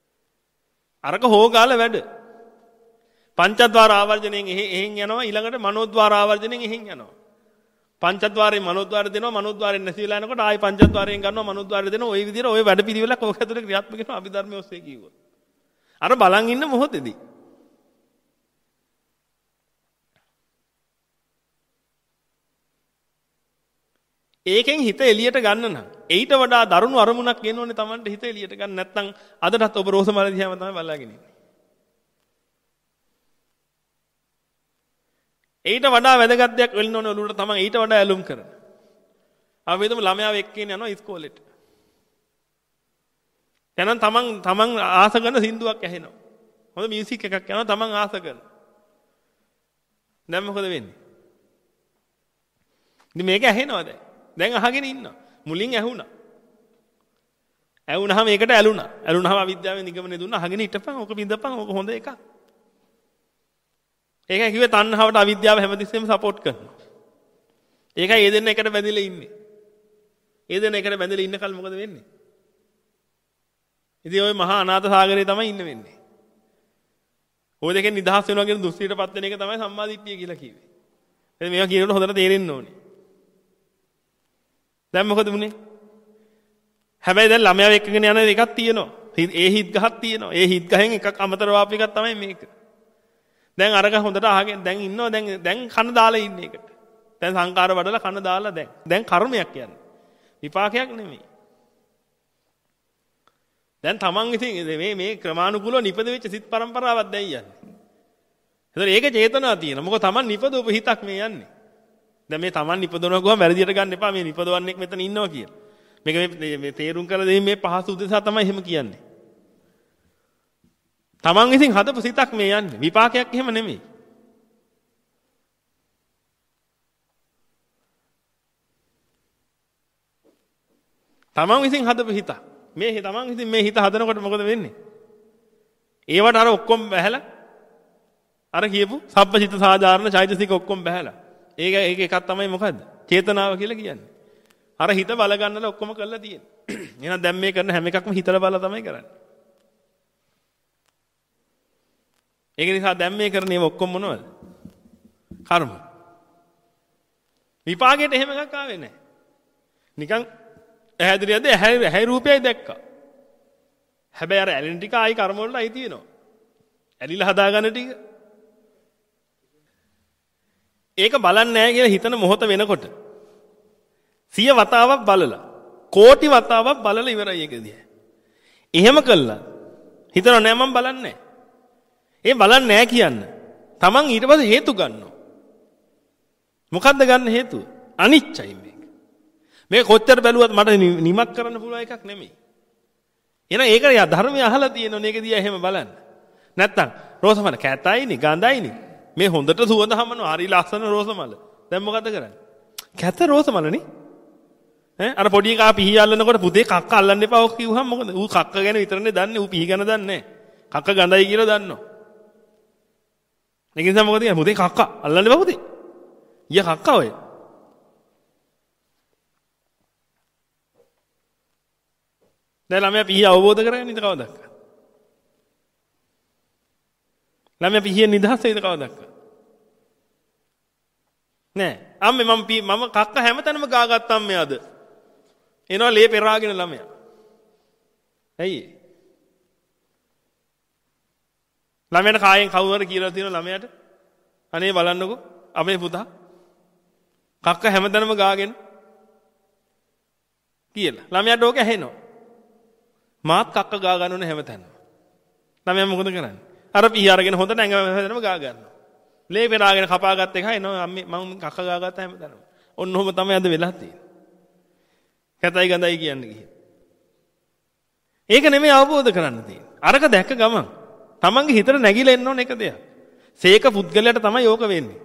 අරක හොගාල වැඩ. පංචද්වාර ආවර්ජණයෙන් එහෙන් යනවා ඊළඟට මනෝද්වාර ආවර්ජණයෙන් එහෙන් යනවා. පංචද්වාරයෙන් මනෝද්වාර දෙනවා මනෝද්වාරයෙන් නැසිලා යනකොට ආයි පංචද්වාරයෙන් ගන්නවා මනෝද්වාරය දෙනවා ওই විදිහට ওই වැඩ පිළිවෙලක් ඕක ඇතුලේ ක්‍රියාත්මක වෙනවා අභිධර්මයේ ඔස්සේ කිව්වොත්. අර බලන් ඉන්න මොහොතේදී ඒකෙන් හිත එළියට ගන්න නම් ඊට වඩා දරුණු අරමුණක් එන්න ඕනේ Tamanට හිත එළියට ගන්න නැත්නම් අදටත් ඔබ රෝසමල දිහාම තමයි බලාගෙන ඉන්නේ. ඊට වඩා වැදගත් දෙයක් වෙන්න ඕනේ ඔළුවට Taman ඊට වඩා ඇලුම් කරන. අපි හිතමු ළමයාව එක්කගෙන යනවා ඉස්කෝලේට. දැන් Taman Taman ආස කරන සින්දුවක් ඇහෙනවා. හොඳ මියුසික් එකක් යනවා Taman ආස කරන. දැන් මොකද වෙන්නේ? ඉතින් මේක ඇහෙනවද? දැන් අහගෙන ඉන්නවා. මුලින් ඇහුණා. ඇහුණාම ඒකට ඇලුනා. ඇලුනාම අවිද්‍යාවෙන් නිගමනය දුන්නා. අහගෙන හිටපන්. ඕක බින්දපන්. ඕක හොඳ එකක්. ඒකයි කිව්වේ තණ්හාවට අවිද්‍යාව හැමතිස්සෙම සපෝට් කරනවා. ඒකයි ඒ දෙන්න එකට බැඳිලා ඉන්නේ. ඒ දෙන්න එකට බැඳිලා ඉන්න කල් මොකද වෙන්නේ? ඉතින් ওই මහා අනාථ සාගරේ තමයි ඉන්න වෙන්නේ. ওই දෙකෙන් නිදහස් වෙනවා කියන දුස්තියටපත් වෙන එක තමයි සම්මාදිට්ඨිය කියලා කිව්වේ. එතන මේවා කියනකොට හොඳට තේරෙන්න ඕනේ. දැන් මොකද වුනේ? හැබැයි දැන් ළමයාව එක්කගෙන යන එකක් තියෙනවා. ඒ හිත් ගහක් තියෙනවා. ඒ හිත් ගහෙන් එකක් අමතරව ආපු එකක් තමයි මේක. දැන් අරක හොඳට අහගෙන දැන් ඉන්නවා දැන් දැන් කන දාලා ඉන්නේ එකට. දැන් සංකාර වඩලා කන දාලා දැන් දැන් කර්මයක් කියන්නේ. විපාකයක් නෙමෙයි. දැන් Taman ඉතින් මේ මේ ක්‍රමානුකූලව නිපද වෙච්ච සිත් පරම්පරාවක් දැන් යන්නේ. ඒතර ඒක චේතනාව තියෙනවා. මොකද Taman නිපදවපු හිතක් මේ යන්නේ. දැන් මේ Taman නිපදවනවා ගුවා වැරදියට ගන්න එපා මේ නිපදවන්නෙක් මෙතන ඉන්නවා කියලා. මේක මේ තේරුම් කරලා දෙමින් මේ පහසු උදෙසා තමයි එහෙම කියන්නේ. Taman විසින් හදපු සිතක් මේ යන්නේ. විපාකයක් එහෙම නෙමෙයි. Taman විසින් හදපු හිත. මේ Taman විසින් මේ හිත හදනකොට මොකද වෙන්නේ? ඒවට අර ඔක්කොම බහැලා අර කියපු සබ්බචිත්ත සාධාරණ චෛතසික ඔක්කොම බහැලා. ඒක ඒක එකක් තමයි මොකද්ද? චේතනාව කියලා කියන්නේ. අර හිත බල ගන්නලා ඔක්කොම කරලා තියෙන්නේ. එහෙනම් දැන් මේ කරන හැම එකක්ම හිතලා බලලා තමයි කරන්නේ. ඒක නිසා දැන් මේ කරන ඒවා ඔක්කොම මොනවද? කර්ම. විපාකයට එහෙම එකක් ආවේ නැහැ. නිකන් ඇහැදිරියද ඇහැ ඇහැ රූපයයි දැක්කා. හැබැයි අර ඇලෙන ටික ආයි කර්ම වලට අයි තියෙනවා. ඇලිලා හදාගන්න ටික. ඒක බලන්නේ නැහැ කියලා හිතන මොහොත වෙනකොට සිය වතාවක් බලලා කෝටි වතාවක් බලලා ඉවරයි ඒක දිහා. එහෙම කළා. හිතනවා නෑ මම බලන්නේ නැහැ. ඒ බලන්නේ නැහැ කියන්න. Taman ඊට පස්සේ හේතු ගන්නවා. මොකද්ද ගන්න හේතුව? අනිච්චයි මේක. මේක කොච්චර බැලුවත් මට නිමක් කරන්න පුළුවන් එකක් නෙමෙයි. එහෙනම් ඒක යා ධර්මයේ අහලා තියෙනවනේ මේක දිහා එහෙම බලන්න. නැත්තම් රෝසමල කැතයිනේ ගඳයිනේ. මේ හොඳට සුවඳ හමනවා. හරි ලස්සන රෝසමල. දැන් මොකද කරන්නේ? කැත රෝසමලනේ. ඈ අර පොඩි එකා පිහි අල්ලනකොට පුතේ කක්ක අල්ලන්න එපා ඔක් කිව්වහම මොකද? ඌ කක්ක ගැන විතරනේ දන්නේ. ඌ පිහි ගැන දන්නේ නැහැ. කක්ක ගඳයි කියලා දන්නවා. ඒක නිසා මොකද කියන්නේ? පුතේ කක්ක අල්ලන්න එපා පුතේ. ඊය කක්ක ඔය. දැන් ළමයා පිහි අවබෝධ කරගන්න ඉත කවදක්ක? ළමයා පිහියෙන් නිදහස් වෙයිද කවදක්ක? නෑ. අම්මේ මම මම කක්ක හැමතැනම ගාගත්තා අම්මේ අද. එනවා ලේ පෙරාගෙන ළමයා. ඇයි? ළමයාට කායෙන් කවුරු හරි කියලා තියෙන ළමයාට අනේ බලන්නකෝ අපේ පුතා කක්ක හැමතැනම ගාගෙන කියලා. ළමයාට ඕක ඇහෙනවා. මාත් කක්ක ගා ගන්න ඕනේ හැමතැනම. ළමයා මොකද කරන්නේ? අර පිහි අරගෙන හොඳට ඇඟ හැමතැනම ගා ගන්නවා. ලේ පෙරාගෙන කපාගත්ත එක එනවා අම්මේ මම කක්ක ගා ගත්ත හැමතැනම. ඔන්න ඔහොම තමයි අද වෙලා තියෙන්නේ. කැතයි ගඳයි කියන්නේ කියේ. ඒක නෙමෙයි අවබෝධ කරන්න තියෙන්නේ. අරක දැක්ක ගමන් තමන්ගේ හිතට නැగిලා එන්න ඕන එක දෙයක්. සීක පුද්ගලයාට තමයි ඕක වෙන්නේ.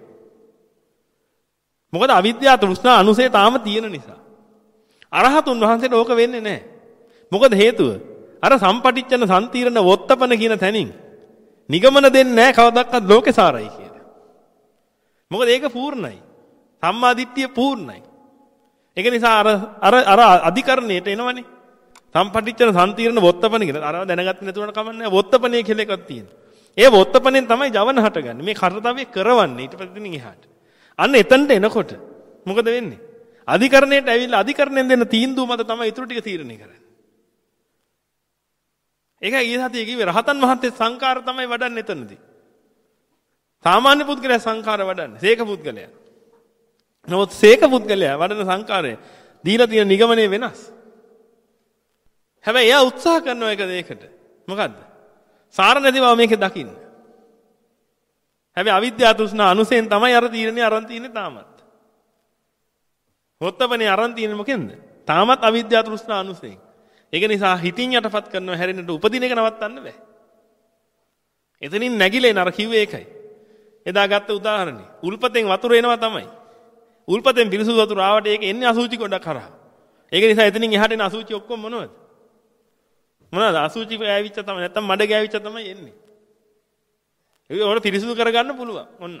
මොකද අවිද්‍යාව තෘෂ්ණා අනුසය තාම තියෙන නිසා. අරහතුන් වහන්සේට ඕක වෙන්නේ නැහැ. මොකද හේතුව? අර සම්පටිච්ඡන සම්තිරණ වොත්තපන කියන තැනින් නිගමන දෙන්නේ නැහැ කවදාවත් ලෝකේ සාරයි කියලා. මොකද ඒක පූර්ණයි. සම්මා දිට්ඨිය පූර්ණයි. ඒක නිසා අර අර අර අධිකරණයට එනවනේ. සම්පටිච්ඡන සම්තිරණ වොත්තපන කියලා. අරව දැනගත්තේ නැතුවට කමන්නේ නැහැ. වොත්තපනේ කියලා එකක් තියෙනවා. ඒ වොත්තපනෙන් තමයි ජවන හටගන්නේ. මේ කර්තව්‍ය කරවන්නේ ඊට පස්සේ දින එහාට. අන්න එතනට එනකොට මොකද වෙන්නේ? අධිකරණයට ඇවිල්ලා අධිකරණයෙන් දෙන තීන්දුව මත තමයි ඊටු ටික තීරණය කරන්නේ. ඒකයි ඊයේ සතියේ කිව්වේ රහතන් වහන්සේ සංකාර තමයි වඩන්නේ එතනදී. සාමාන්‍ය පුද්ගලයා සංකාර වඩන්නේ. සීක පුද්ගලයා. නමුත් සීක පුද්ගලයා වඩන සංකාරය දීලා තියෙන නිගමනය වෙනස්. හැබැයි එයා උත්සාහ කරනවා එක දෙයකට. මොකද්ද? සාර නැති බව මේකේ දකින්න. හැබැයි අවිද්‍යාව තෘෂ්ණා අනුසයෙන් තමයි අර තීරණේ අරන් තියෙන්නේ තාමත්. වොත්තපනේ අරන් තියෙන්නේ මොකෙන්ද? තාමත් අවිද්‍යාව තෘෂ්ණා අනුසයෙන්. ඒක නිසා හිතින් යටපත් කරනවා හැරෙන්නට උපදින එක නවත්තන්න බෑ. එතනින් නැగిලෙන අර කිව්වේ ඒකයි. එදා ගත්ත උදාහරණේ. උල්පතෙන් වතුර එනවා තමයි. උල්පතෙන් පිරිසුදු වතුර ආවට ඒක එන්නේ අසුචි ගොඩක් කරා. ඒක නිසා එතනින් එහාට එන අසුචි ඔක්කොම මොනවද? මොනවාද? අසුචි ගෑවිච්ච තමයි නැත්තම් මඩ ගෑවිච්ච තමයි එන්නේ. ඒක ඕන පිරිසුදු කරගන්න පුළුවන්. ඔන්න.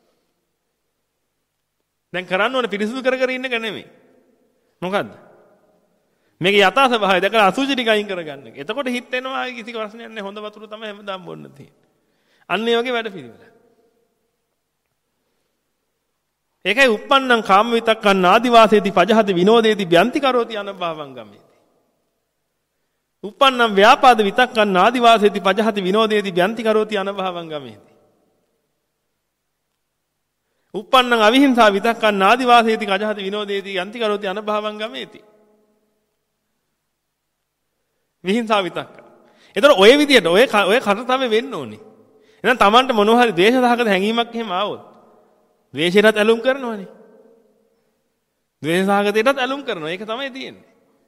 දැන් කරන්න ඕනේ පිරිසුදු කර කර ඉන්න එක නෙමෙයි. මොකද්ද? මේකේ යථා ස්වභාවය දැකලා අසුචි ටික අයින් කරගන්න එක. එතකොට හිට එනවා කිසි ප්‍රශ්නයක් නැහැ. හොඳ වතුර තමයි හැමදාම බොන්න තියෙන්නේ. අන්න ඒ වගේ වැඩ පිළිවෙල. ඒකයි uppannam කාම විතක්කන් ආදිවාසේති පජහති විනෝදේති බ්‍යන්ති කරෝති අනභවං ගමේති. uppannam ව්‍යාපාද විතක්කන් ආදිවාසේති පජහති විනෝදේති බ්‍යන්ති කරෝති අනභවං ගමේති. uppannam අවිහිංසා විතක්කන් ආදිවාසේති පජහති විනෝදේති යන්ති කරෝති අනභවං ගමේති. විහිංසා විතක්ක. ඒතර ඔය විදියට ඔය ඔය කර්තව්‍ය වෙන්න ඕනේ. එහෙනම් Tamanට මොනවා හරි ද්වේෂ සහගත හැඟීමක් එහෙම ආවොත් ද්වේෂයටත් ඇලුම් කරනවනේ. ද්වේෂ සහගතයටත් ඇලුම් කරනවා. ඒක තමයි තියෙන්නේ.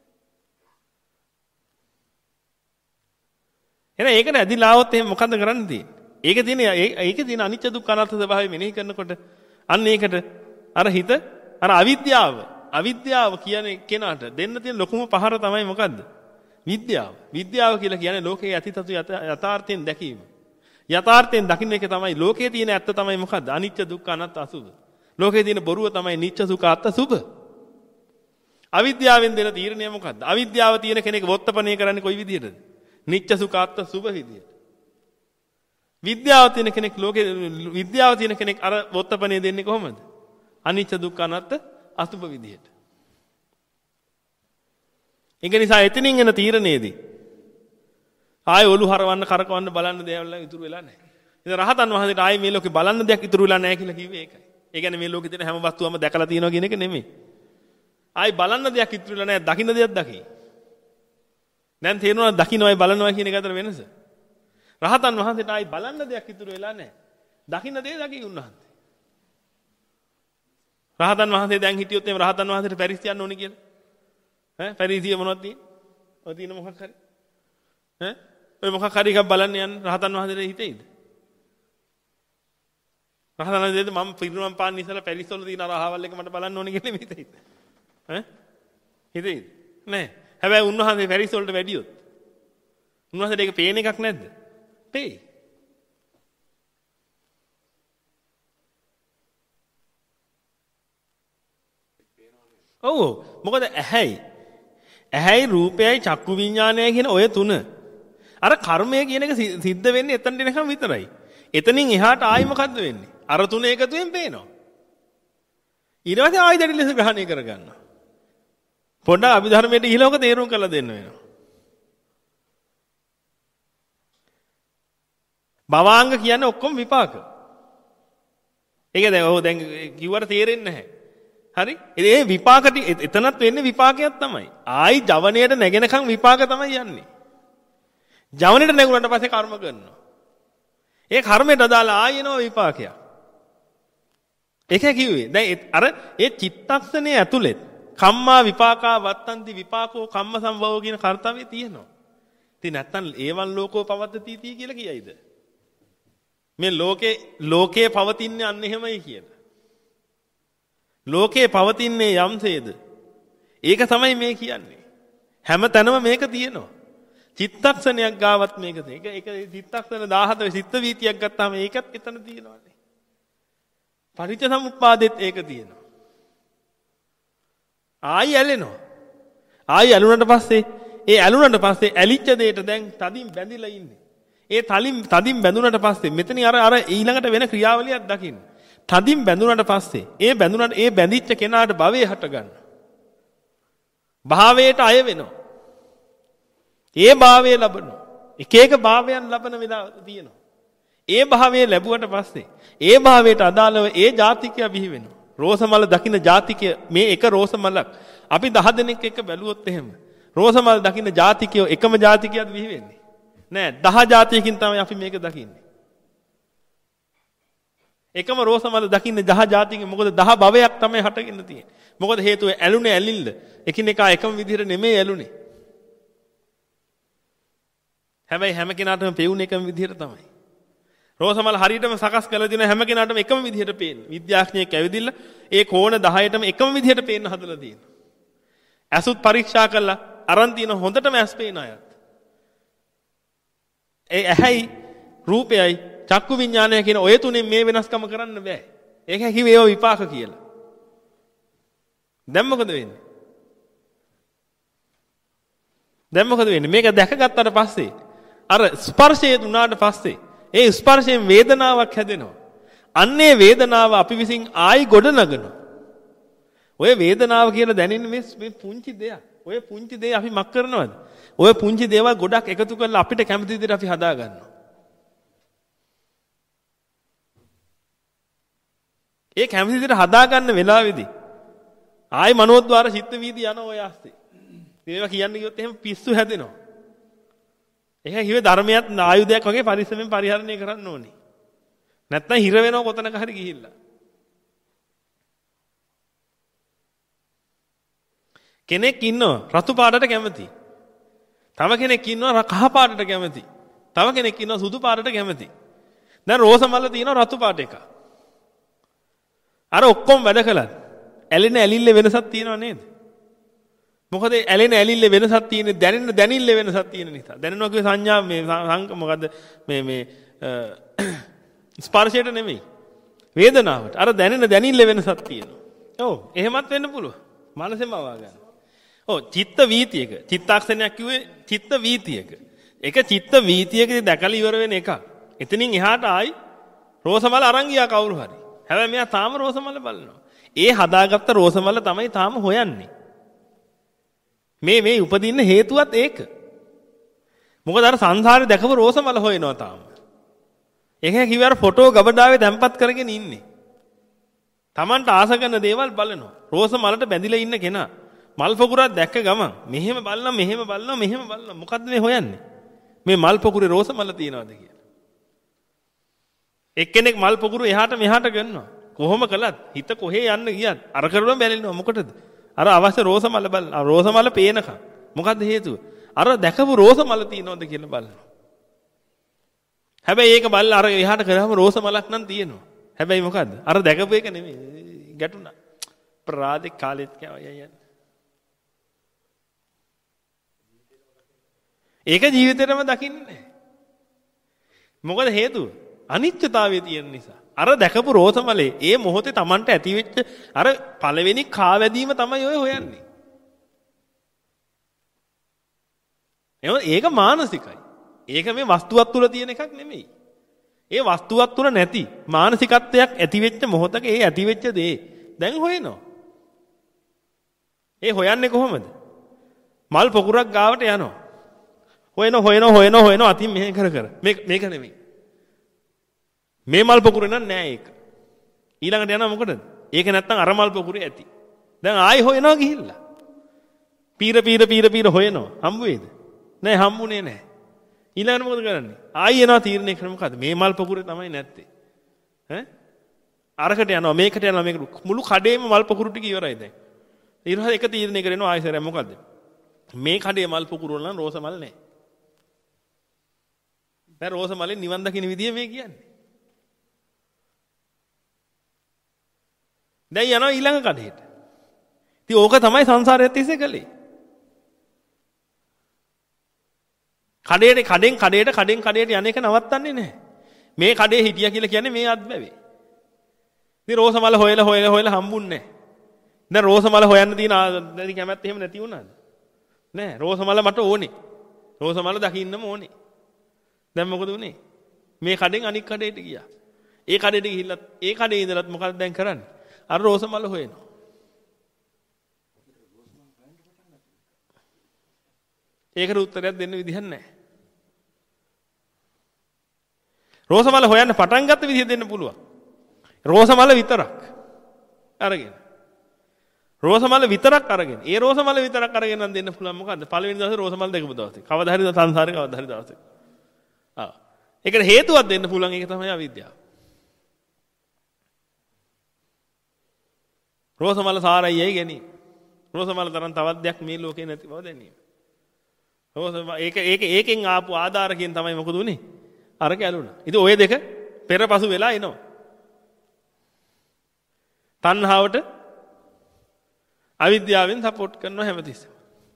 එහෙනම් ඒකට ඇදිලා આવොත් එහෙනම් මොකද්ද කරන්න තියෙන්නේ? ඒකේ තියෙන ඒකේ තියෙන අනිත්‍ය දුක්ඛ අනාත්ම ස්වභාවය මෙනෙහි කරනකොට අන්න ඒකට අර හිත අර අවිද්‍යාව අවිද්‍යාව කියන්නේ කෙනාට දෙන්න තියෙන ලොකුම පහර තමයි මොකද්ද? විද්‍යාව. විද්‍යාව කියලා කියන්නේ ලෝකයේ ඇතිතතු යථාර්ථයෙන් දැකීම. යථාර්ථයෙන් දකින්න එක තමයි ලෝකයේ තියෙන ඇත්ත තමයි මොකද්ද? අනිත්‍ය දුක්ඛ අනාත්ම අසුභ. ලෝකයේ තියෙන බොරුව තමයි නිත්‍ය සුඛ අත්ත සුභ. අවිද්‍යාවෙන් දෙන තීරණය මොකද්ද? අවිද්‍යාව තියෙන කෙනෙක් වොත්තපණය කරන්නේ කොයි විදිහටද? නිත්‍ය සුඛ අත්ත සුභ විදියට. විද්‍යාව තියෙන කෙනෙක් ලෝකේ විද්‍යාව තියෙන කෙනෙක් අර වොත්තපණය දෙන්නේ කොහොමද? අනිත්‍ය දුක්ඛ අනාත්ම අසුභ විදියට. ඒක නිසා එතනින් එන තීරණයේදී ආයෙ ඔලු හරවන්න කරකවන්න බලන්න දෙයක් ඉතුරු වෙලා නැහැ. ඉතින් රහතන් වහන්සේට ආයෙ මේ ලෝකේ බලන්න දෙයක් ඉතුරු වෙලා නැහැ කියලා කිව්වේ ඒකයි. ඒ කියන්නේ මේ ලෝකේ තියෙන හැම වස්තුවම දැකලා තියෙනවා කියන එක නෙමෙයි. ආයෙ බලන්න දෙයක් ඉතුරු වෙලා නැහැ. දකින්න දෙයක් දකි. දැන් තේරෙනවා දකින්නවයි බලනවා කියන එක අතර වෙනස. රහතන් වහන්සේට ආයෙ බලන්න දෙයක් ඉතුරු වෙලා නැහැ. දකින්න දේ දකි උන්වහන්සේ. රහතන් වහන්සේ දැන් හිටියොත් එimhe රහතන් වහන්සේට පැරිස් යන්න ඕනේ කියලා. ඈ පැරිසිය මොනවද තියෙන්නේ? ඔය තියෙන මොකක් හරි. ඈ ඔය මොකක් හරි එකක් බලන්න යන්න රහතන් වහන්සේට හිතෙයිද? රහතන් වහන්සේට මම පිරිනුවම් පාන්න ඉස්සලා පැරිස් වල තියෙන අර අහවල් එක මට බලන්න ඕනේ කියලා හිතෙයිද? ඈ හිතෙයිද? නෑ. හැබැයි උන්වහන්සේ පැරිස් වලට වැඩියොත් උන්වහන්සේට ඒක පේන එකක් නැද්ද? පේයි. ඔව් මොකද ඇහැයි ඇහැයි රූපයයි චක්කු විඥානයයි කියන ඔය තුන අර කර්මය කියන එක සිද්ධ වෙන්නේ එතනට එනකම් විතරයි. එතනින් එහාට ආයි මොකද්ද වෙන්නේ? අර තුන එකතුවෙන් පේනවා. ඊට පස්සේ ආයි දැඩි ලෙස ග්‍රහණය කරගන්නවා. පොඩ්ඩක් අභිධර්මයට ඉහළවක තේරුම් කරලා දෙන්න වෙනවා. භවාංග කියන්නේ ඔක්කොම විපාක. ඒක දැන් ඔව් දැන් කිව්වට තේරෙන්නේ නැහැ. හරි? ඒ විපාක එතනත් වෙන්නේ විපාකයක් තමයි. ආයි ජවණයට නැගෙනකන් විපාක තමයි යන්නේ. ජවණයට නැගුණාට පස්සේ කර්ම කරනවා. ඒ කර්මයට අදාළ ආයි එනවා විපාකයක්. ඒක කිව්වේ. දැන් අර ඒ චිත්තක්ෂණයේ ඇතුළේ කම්මා විපාකා වත්තන්ති විපාකෝ කම්ම සම්භවෝ කියන කාර්යය තියෙනවා. ඉතින් නැත්තම් ඒවන් ලෝකෝ පවත්තති තී කියලා කියයිද? මේ ලෝකේ ලෝකයේ පවතින්නේ අන්න එහෙමයි කියලා. ලෝකේ පවතින්නේ යම්සේද? ඒක තමයි මේ කියන්නේ. හැම තැනම මේක තියෙනවා. චිත්තක්ෂණයක් ගාවත් මේක තියෙනවා. ඒක ඒක චිත්තක්ෂණ දහහතර සිත් වීතියක් ගත්තාම ඒකත් එතන තියෙනවානේ. පටිච්ච සමුප්පාදෙත් ඒක තියෙනවා. ආයි ඇලෙනවා. ආයි ඇලුනට පස්සේ ඒ ඇලුනට පස්සේ ඇලිච්ච දෙයට දැන් තදින් බැඳිලා ඉන්නේ. ඒ තලින් තදින් බැඳුනට පස්සේ මෙතන අර අර ඊළඟට වෙන ක්‍රියාවලියක් දකින්න. තදින් බැඳුනට පස්සේ ඒ බැඳුනට ඒ බැඳිච්ච කෙනාට භවය හට ගන්න. භාවයට අය වෙනවා. ඒ භාවය ලබනවා. එක එක භාවයන් ලබන වෙලාව තියෙනවා. ඒ භාවය ලැබුවට පස්සේ ඒ භාවයට අදාළව ඒ ජාතිකයා බිහි වෙනවා. රෝසමල දකින්න ජාතිකය මේ එක රෝසමලක් අපි දහ දෙනෙක් එක්ක බැලුවොත් එහෙම රෝසමල දකින්න ජාතිකයෝ එකම ජාතිකයක්ද බිහි වෙන්නේ නෑ. දහ ජාතියකින් තමයි අපි මේක දකින්නේ. එකම රෝසමල දකින්න දහ ජාතියකින් මොකද දහ භවයක් තමයි හටගෙන තියෙන්නේ. මොකද හේතුව ඇලුනේ ඇලිල්ල එකිනෙකා එකම විදිහට නෙමෙයි ඇලුනේ. හැබැයි හැම කෙනාටම පෙවුනේ එකම විදිහට තමයි. රෝසමල හරියටම සකස් කරලා දින හැම කෙනාටම එකම විදිහට පේන්නේ. විද්‍යාඥයෙක් ඇවිදින්න ඒ කෝණ දහයටම එකම විදිහට පේන්න හදලා තියෙනවා. ඇසුත් පරීක්ෂා කළා අරන් තියෙන හොඳටම ඇස් පේන අයත්. ඒ ඇහැයි රූපයයි චක්කු විඥානය කියන ඔය තුනෙන් මේ වෙනස්කම කරන්න බෑ. ඒක කිව්වේ ඒව විපාක කියලා. දැන් මොකද වෙන්නේ? දැන් මොකද වෙන්නේ? මේක දැකගත්තට පස්සේ අර ස්පර්ශය දුනාට පස්සේ ඒ ස්පර්ශයෙන් වේදනාවක් හැදෙනවා. අන්නේ වේදනාව අපි විසින් ආයි ගොඩ නගනවා. ඔය වේදනාව කියලා දැනෙන්නේ මේ මේ පුංචි දෙයක්. ඔය පුංචි දේ අපි මක් කරනවද? ඔය පුංචි දේවල් ගොඩක් එකතු කරලා අපිට කැමති විදිහට අපි හදා ගන්නවා. ඒ කැමති විදිහට හදා ගන්න වෙලාවේදී ආයි මනෝද්වාර චිත්ත වීදි යන ඔය ආස්තේ. මේවා කියන්න ගියොත් එහෙම පිස්සු හැදෙනවා. ඒක හිවේ ධර්මයක් ආයුධයක් වගේ පරිස්සමෙන් පරිහරණය කරන්න ඕනේ. නැත්නම් හිර වෙනව කොතනක හරි ගිහිල්ලා. කෙනෙක් ඉන්නවා රතු පාටට කැමති. තව කෙනෙක් ඉන්නවා කහ පාටට කැමති. තව කෙනෙක් ඉන්නවා සුදු පාටට කැමති. දැන් රෝස මල්ල තියෙනවා රතු පාට එක. අර ඔක්කොම වැඩ කළත් ඇලෙන ඇලිල්ල වෙනසක් තියෙනව නේද? මොකද ඇලෙන ඇලිල්ල වෙනසක් තියෙන්නේ දැනෙන දැනිල්ල වෙනසක් තියෙන නිසා. දැනෙනවා කියේ සංඥා මේ මොකද්ද මේ මේ ස්පර්ශයට නෙමෙයි. වේදනාවට. අර දැනෙන දැනිල්ල වෙනසක් තියෙනවා. ඔව් එහෙමත් වෙන්න පුළුවන්. මනසෙම අවා ගන්න. ඔව් චිත්ත වීතියක. චිත්තාක්ෂණයක් කිව්වේ චිත්ත වීතියක. ඒක චිත්ත වීතියකදී දැකලා ඉවර වෙන එකක්. එතනින් එහාට ආයි රෝසමල අරන් ගියා කවුරු හරි. හැබැයි මෙයා තාම රෝසමල බලනවා. ඒ හදාගත්ත රෝසමල තමයි තාම හොයන්නේ. මේ මේ උපදින්න හේතුවත් ඒක. මොකද අර සංසාරේ දැකපු රෝසමල හොයනවා තාම. ඒක කිව්ව අර ෆොටෝ ගබඩාවේ තැම්පත් කරගෙන ඉන්නේ. Tamanට ආස කරන දේවල් බලනවා. රෝසමලට බැඳිලා ඉන්න කෙනා මල් පොකුරක් දැක්ක ගමන් මෙහෙම බලනවා මෙහෙම බලනවා මෙහෙම බලනවා. මොකද්ද මේ හොයන්නේ? මේ මල් පොකුරේ රෝසමල තියනවාද කියලා. එක්කෙනෙක් මල් පොකුරු එහාට මෙහාට ගන්නවා. කොහොම කළත් හිත කොහේ යන්න ගියත් අර කරලම බැලෙනවා. මොකටද? අර අවශ්‍ය රෝසමල බලන. රෝසමල පේනකම්. මොකද්ද හේතුව? අර දැකපු රෝසමල තියනවද කියලා බලනවා. හැබැයි ඒක බලලා අර එහාට කරාම රෝසමලක් නම් තියෙනවා. හැබැයි මොකද්ද? අර දැකපු එක නෙමෙයි. ගැටුණා. ප්‍රාදේ කාලෙත් කියවයි යන්නේ. ඒක ජීවිතේටම දකින්නේ නැහැ. මොකද හේතුව? අනිත්‍යතාවයේ තියෙන නිසා. අර දැකපු රෝසමලේ ඒ මොහොතේ Tamanට ඇති වෙච්ච අර පළවෙනි කාවැදීම තමයි ඔය හොයන්නේ. ඒක මානසිකයි. ඒක මේ වස්තුවක් තුල තියෙන එකක් නෙමෙයි. ඒ වස්තුවක් තුල නැති මානසිකත්වයක් ඇති වෙච්ච මොහොතක ඒ ඇති වෙච්ච දේ දැන් හොයනවා. ඒ හොයන්නේ කොහොමද? මල් පොකුරක් ගාවට යනවා. හොයන හොයන හොයන හොයන අතින් මෙහෙ කර කර මේක මේක නෙමෙයි. මේ මල් පොකුරේ නෑ නෑ ඒක. ඊළඟට යනවා මොකටද? ඒක නැත්තම් අර මල් පොකුරේ ඇති. දැන් ආයි හොයනවා ගිහිල්ලා. පීර පීර පීර පීර හොයනවා. හම්බ වේද? නෑ හම්බුනේ නෑ. ඊළඟට මොකද කරන්නේ? ආයි එනවා තීරණය කරන මොකද? මේ මල් පොකුරේ තමයි නැත්තේ. ඈ? අරකට යනවා මේකට යනවා මේකට මුළු කඩේම මල් පොකුරු ටික ඉවරයි දැන්. ඊට පස්සේ එක තීරණය කරනවා ආයිසරයක් මොකද්ද? මේ කඩේ මල් පොකුරු වල නම් රෝස මල් නෑ. දැන් රෝස මලෙන් නිවන් දකින්න විදිය මේ කියන්නේ. දැන් යනවා ඊළඟ කඩේට. ඉතින් ඕක තමයි සංසාරයත් තිස්සේ කළේ. කඩේට කඩෙන් කඩේට කඩෙන් කඩේට යන එක නවත්තන්නේ නැහැ. මේ කඩේ හිටියා කියලා කියන්නේ මේ අත්බැවේ. ඉතින් රෝසමල හොයලා හොයලා හොයලා හම්බුන්නේ නැහැ. දැන් රෝසමල හොයන්න තියෙන දැන් කැමැත්ත එහෙම නැති වුණාද? නෑ රෝස මල මට ඕනේ. රෝස මල දකින්නම ඕනේ. දැන් මොකද උනේ? මේ කඩෙන් අනික් කඩේට ගියා. ඒ කඩේට ගිහිල්ලා ඒ කඩේ ඉඳලත් මොකක්ද දැන් කරන්නේ? අර රෝස මල හොයනවා. ඒකට උත්තරයක් දෙන්න විදිහක් නැහැ. රෝස මල හොයන්න පටන් ගත්ත විදිහ දෙන්න පුළුවන්. රෝස මල විතරක් අරගෙන. රෝස මල විතරක් අරගෙන. ඒ රෝස මල විතරක් අරගෙන නම් දෙන්න පුළුවන් මොකද්ද? පළවෙනි දවසේ රෝස මල දෙකම දවසේ. කවදා හරි සංසාරේ කවදා හරි දවසේ. ආ. ඒකට හේතුවක් දෙන්න පුළුවන් ඒක තමයි අවිද්‍යාව. රෝස මල සාරයයි ගැනීම. රෝස මල තරම් තවත් දෙයක් මේ ලෝකේ නැති බව දැනීම. රෝස ඒක ඒක ඒකෙන් ආපු ආධාරකයෙන් තමයි මොකද උනේ? අර කැළුණා. ඉතින් ওই දෙක පෙරපසු වෙලා එනවා. තණ්හාවට අවිද්‍යාවෙන් සපෝට් කරනවා හැමතිස්සෙම.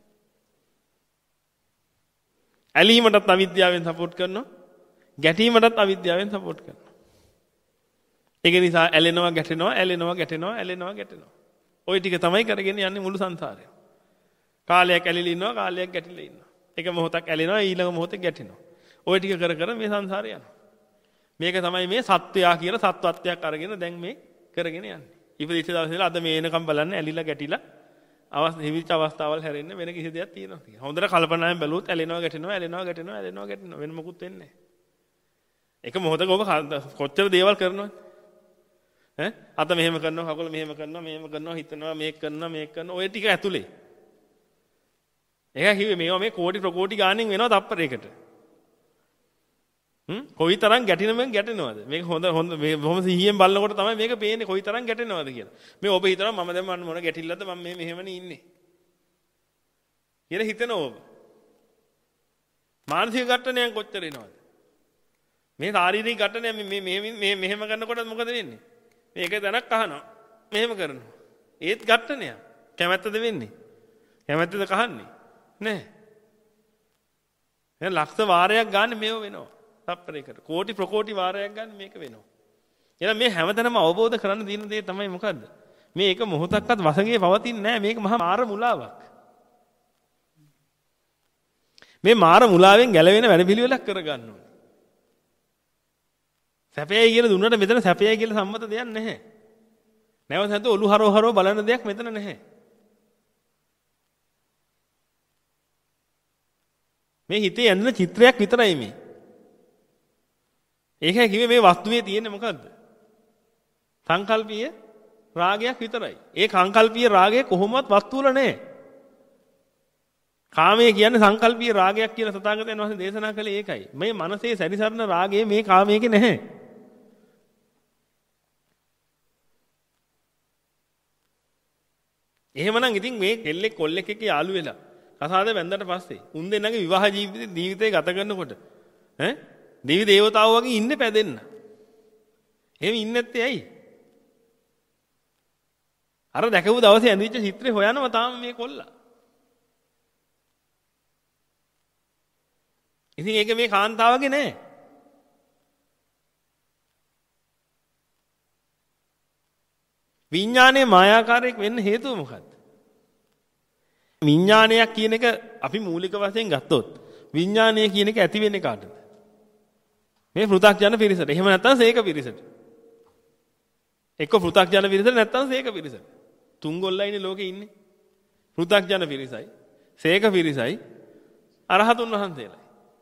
ඇලීමටත් අවිද්‍යාවෙන් සපෝට් කරනවා. ගැටීමටත් අවිද්‍යාවෙන් සපෝට් කරනවා. ඒක නිසා ඇලෙනවා ගැටෙනවා ඇලෙනවා ගැටෙනවා ඇලෙනවා ගැටෙනවා. ওই ටික තමයි කරගෙන යන්නේ මුළු සංසාරේ. කාලයක් ඇලිලා ඉන්නවා කාලයක් ගැටිලා ඉන්නවා. එක මොහොතක් ඇලෙනවා ඊළඟ මොහොතේ ගැටෙනවා. ওই ටික කර කර මේ සංසාරේ යනවා. මේක තමයි මේ සත්වයා කියලා සත්වත්වයක් අරගෙන දැන් මේ කරගෙන යන්නේ. ඉපදිච්ච දවසේ අද මේ එනකම් බලන්න ඇලිලා ගැටිලා අවස් හිවිච්ච අවස්ථාවල් හැරෙන්න වෙන කිසි දෙයක් තියෙනවා කියලා. හොඳට කල්පනායෙන් බැලුවොත් ඇලෙනවා ගැටෙනවා ඇලෙනවා ගැටෙනවා ඇලෙනවා ගැටෙනවා වෙන මොකුත් වෙන්නේ නැහැ. එක මොහොතක ඔබ කොච්චර දේවල් කරනවද? ඈ අත මෙහෙම කරනවා කකුල මෙහෙම කරනවා මෙහෙම කරනවා හිතනවා මේක කරනවා මේක කරනවා ඔය ටික ඇතුලේ. ඒක කිව්වේ මේවා මේ කෝටි ප්‍රකෝටි ගාණෙන් වෙනවා තප්පරයකට. හ්ම් කොයිතරම් ගැටිනමෙන් ගැටෙනවද? මේක හොඳ හොඳ මේ බොහොම සිහියෙන් බලනකොට තමයි මේක පේන්නේ කොයිතරම් ගැටෙනවද කියලා. මේ ඔබ හිතනවා මම දැන් මොන ගැටිල්ලද මම මේ මෙහෙමනේ ඉන්නේ. කියලා හිතනවා ඔබ. මානසික ගැටණයන් කොච්චර එනවද? මේ ශාරීරික ගැටණය මේ මේ මේ මෙහෙම කරනකොට මොකද වෙන්නේ? මේක දැනක් අහනවා. මෙහෙම කරනවා. ඒත් ගැටණය. කැමැත්තද වෙන්නේ? කැමැත්තද කහන්නේ? නෑ. දැන් ලක්ෂ වාරයක් ගන්න මේව වෙනවා. තප්පරයකට කෝටි ප්‍රකෝටි වාරයක් ගන්න මේක වෙනවා. එහෙනම් මේ හැමතැනම අවබෝධ කරගන්න තියෙන දේ තමයි මොකද්ද? මේ එක මොහොතක්වත් වසඟේ පවතින්නේ නැහැ. මේක මහා මාර මුලාවක්. මේ මාර මුලාවෙන් ගැලවෙන වැඩ පිළිවෙලක් කරගන්න ඕනේ. සැපයයි කියලා දුන්නට මෙතන සැපයයි කියලා සම්මත දෙයක් නැහැ. නැවත නැතු ඔලු හරව හරව බලන දෙයක් මෙතන නැහැ. මේ හිතේ ඇඳෙන චිත්‍රයක් විතරයි මේ. ඒකයි කිව්වේ මේ වස්තුවේ තියෙන්නේ මොකද්ද? සංකල්පීය රාගයක් විතරයි. ඒ සංකල්පීය රාගය කොහොමවත් වස්තු වල නැහැ. කාමයේ කියන්නේ සංකල්පීය රාගයක් කියලා තථාගතයන් වහන්සේ දේශනා කළේ ඒකයි. මේ මනසේ සැරිසරන රාගය මේ කාමයේ නැහැ. එහෙමනම් ඉතින් මේ කෙල්ලෙක් කොල්ලෙක් එක්ක යාළු වෙලා කසාද බැඳලා පස්සේ උන් දෙන්නගේ විවාහ ජීවිතේ ගත කරනකොට ඈ දෙවි දේවතාවෝ වගේ ඉන්නේ පැදෙන්න. එහෙම ඉන්නේ නැත්තේ ඇයි? අර දැකපු දවසේ ඇඳිච්ච චිත්‍රේ හොයනවා තාම මේ කොල්ලා. ඉතින් ඒක මේ කාන්තාවගේ නෑ. විඥානයේ මායාකාරයක් වෙන්න හේතුව මොකද්ද? විඥානයක් කියන එක අපි මූලික වශයෙන් ගත්තොත් විඥානය කියන එක ඇති වෙන්නේ කාටද? මේ පෘථග්ජන පිරිසට. එහෙම නැත්නම් සේක පිරිසට. එක්ක පෘථග්ජන පිරිසට නැත්නම් සේක පිරිසට. තුන් ගොල්ලයිනේ ලෝකේ ඉන්නේ. පෘථග්ජන පිරිසයි, සේක පිරිසයි, අරහතුන් වහන්සේලායි.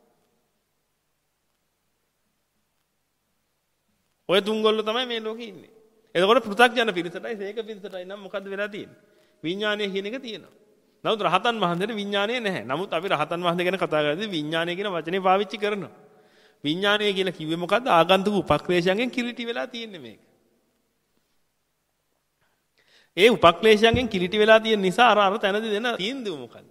ඔය තුන් ගොල්ලෝ තමයි මේ ලෝකේ ඉන්නේ. එතකොට පෘථග්ජන පිරිසටයි සේක පිරිසටයි නම් මොකද්ද වෙලා තියෙන්නේ? විඥානය කියන එක තියෙනවා. නමුත් රහතන් වහන්සේට විඥානය නැහැ. නමුත් අපි රහතන් වහන්සේ ගැන කතා කරද්දී විඥානය කියන වචනේ පාවිච්චි කරනවා. විඥානය කියලා කිව්වේ මොකද්ද? ආගන්තුක උපක්ලේශයන්ගෙන් කිලිටි වෙලා තියෙන්නේ මේක. ඒ උපක්ලේශයන්ගෙන් කිලිටි වෙලා තියෙන නිසා අර අර තැනදී දෙන තීන්දුව මොකද්ද?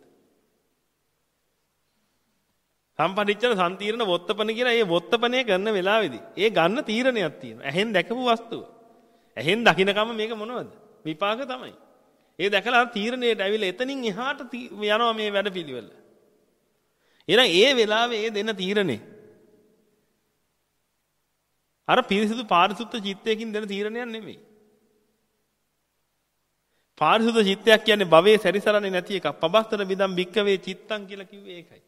සම්පටිච්ඡන සම්තිරණ වොත්තපන කියලා ඒ වොත්තපනේ කරන වෙලාවේදී ඒ ගන්න තීරණයක් තියෙනවා. ඇහෙන් දැකපු වස්තුව. ඇහෙන් දකින්නකම මේක මොනවද? විපාක තමයි. ඒ දැකලා තීරණයට ඇවිල්ලා එතනින් එහාට යනවා මේ වැඩපිළිවෙල. එහෙනම් ඒ වෙලාවේ ඒ දෙන තීරණේ අර පිරිසිදු පාරිශුද්ධ චිත්තයකින් දෙන තීරණයක් නෙමෙයි. පාරිශුද්ධ චිත්තයක් කියන්නේ භවයේ සැරිසරන්නේ නැති එකක්. පබස්තර විදම් භික්කවේ චිත්තං කියලා කිව්වේ ඒකයි.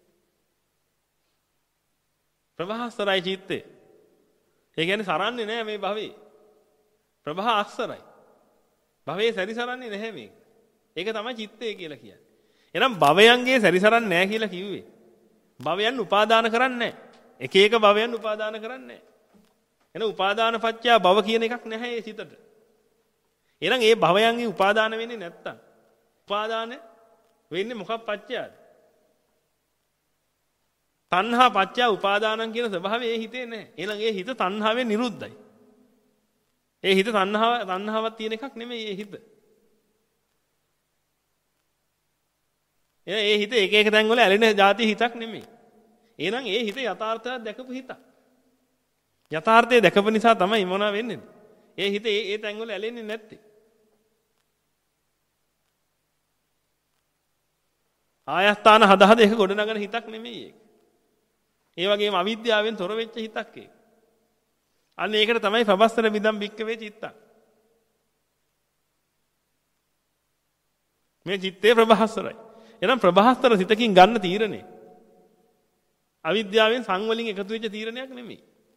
ප්‍රභාස්තරයි චිත්තේ. ඒ කියන්නේ සරන්නේ නැහැ මේ භවයේ. ප්‍රභා අක්ෂරයි. භවයේ සැරිසරන්නේ නැහැ මේක. ඒක තමයි චිත්තය කියලා කියන්නේ. එහෙනම් භවයන්ගේ සැරිසරන්නේ නැහැ කියලා කිව්වේ. භවයන් උපාදාන කරන්නේ නැහැ. එක එක භවයන් උපාදාන කරන්නේ නැහැ. එහෙනම් උපාදාන පත්‍ය භව කියන එකක් නැහැ ඒ සිතට. එහෙනම් ඒ භවයන්ගේ උපාදාන වෙන්නේ නැත්තම් උපාදාන වෙන්නේ මොකක් පත්‍යද? තණ්හා පත්‍ය උපාදානං කියන ස්වභාවය ඒ හිතේ නැහැ. එහෙනම් ඒ හිත තණ්හාවෙන් නිරුද්ධයි. ඒ හිත තණ්හාව තණ්හාවක් තියෙන එකක් නෙමෙයි ඒ හිත. ඒ හිත එක එක තැන් වල ඇලෙන જાති හිතක් නෙමෙයි. එහෙනම් ඒ හිත යථාර්ථය දැකපු හිතක්. යථාර්ථය දැකපු නිසා තමයි මොනවා වෙන්නේ. ඒ හිත ඒ ඒ තැන් වල ඇලෙන්නේ නැත්තේ. ආයස්ථාන හද හද එක ගොඩනගන හිතක් නෙමෙයි ඒක. ඒ වගේම අවිද්‍යාවෙන් තොර වෙච්ච හිතක් ඒක. අන්න ඒකට තමයි පබස්තර විදම් භික්කවේ චිත්තං. මේ චිත්තේ ප්‍රභාස්තරයි. එහෙනම් ප්‍රභාස්තර සිතකින් ගන්න තීරණය අවිද්‍යාවෙන් සංවලින් එකතු වෙච්ච තීරණයක් නෙමෙයි.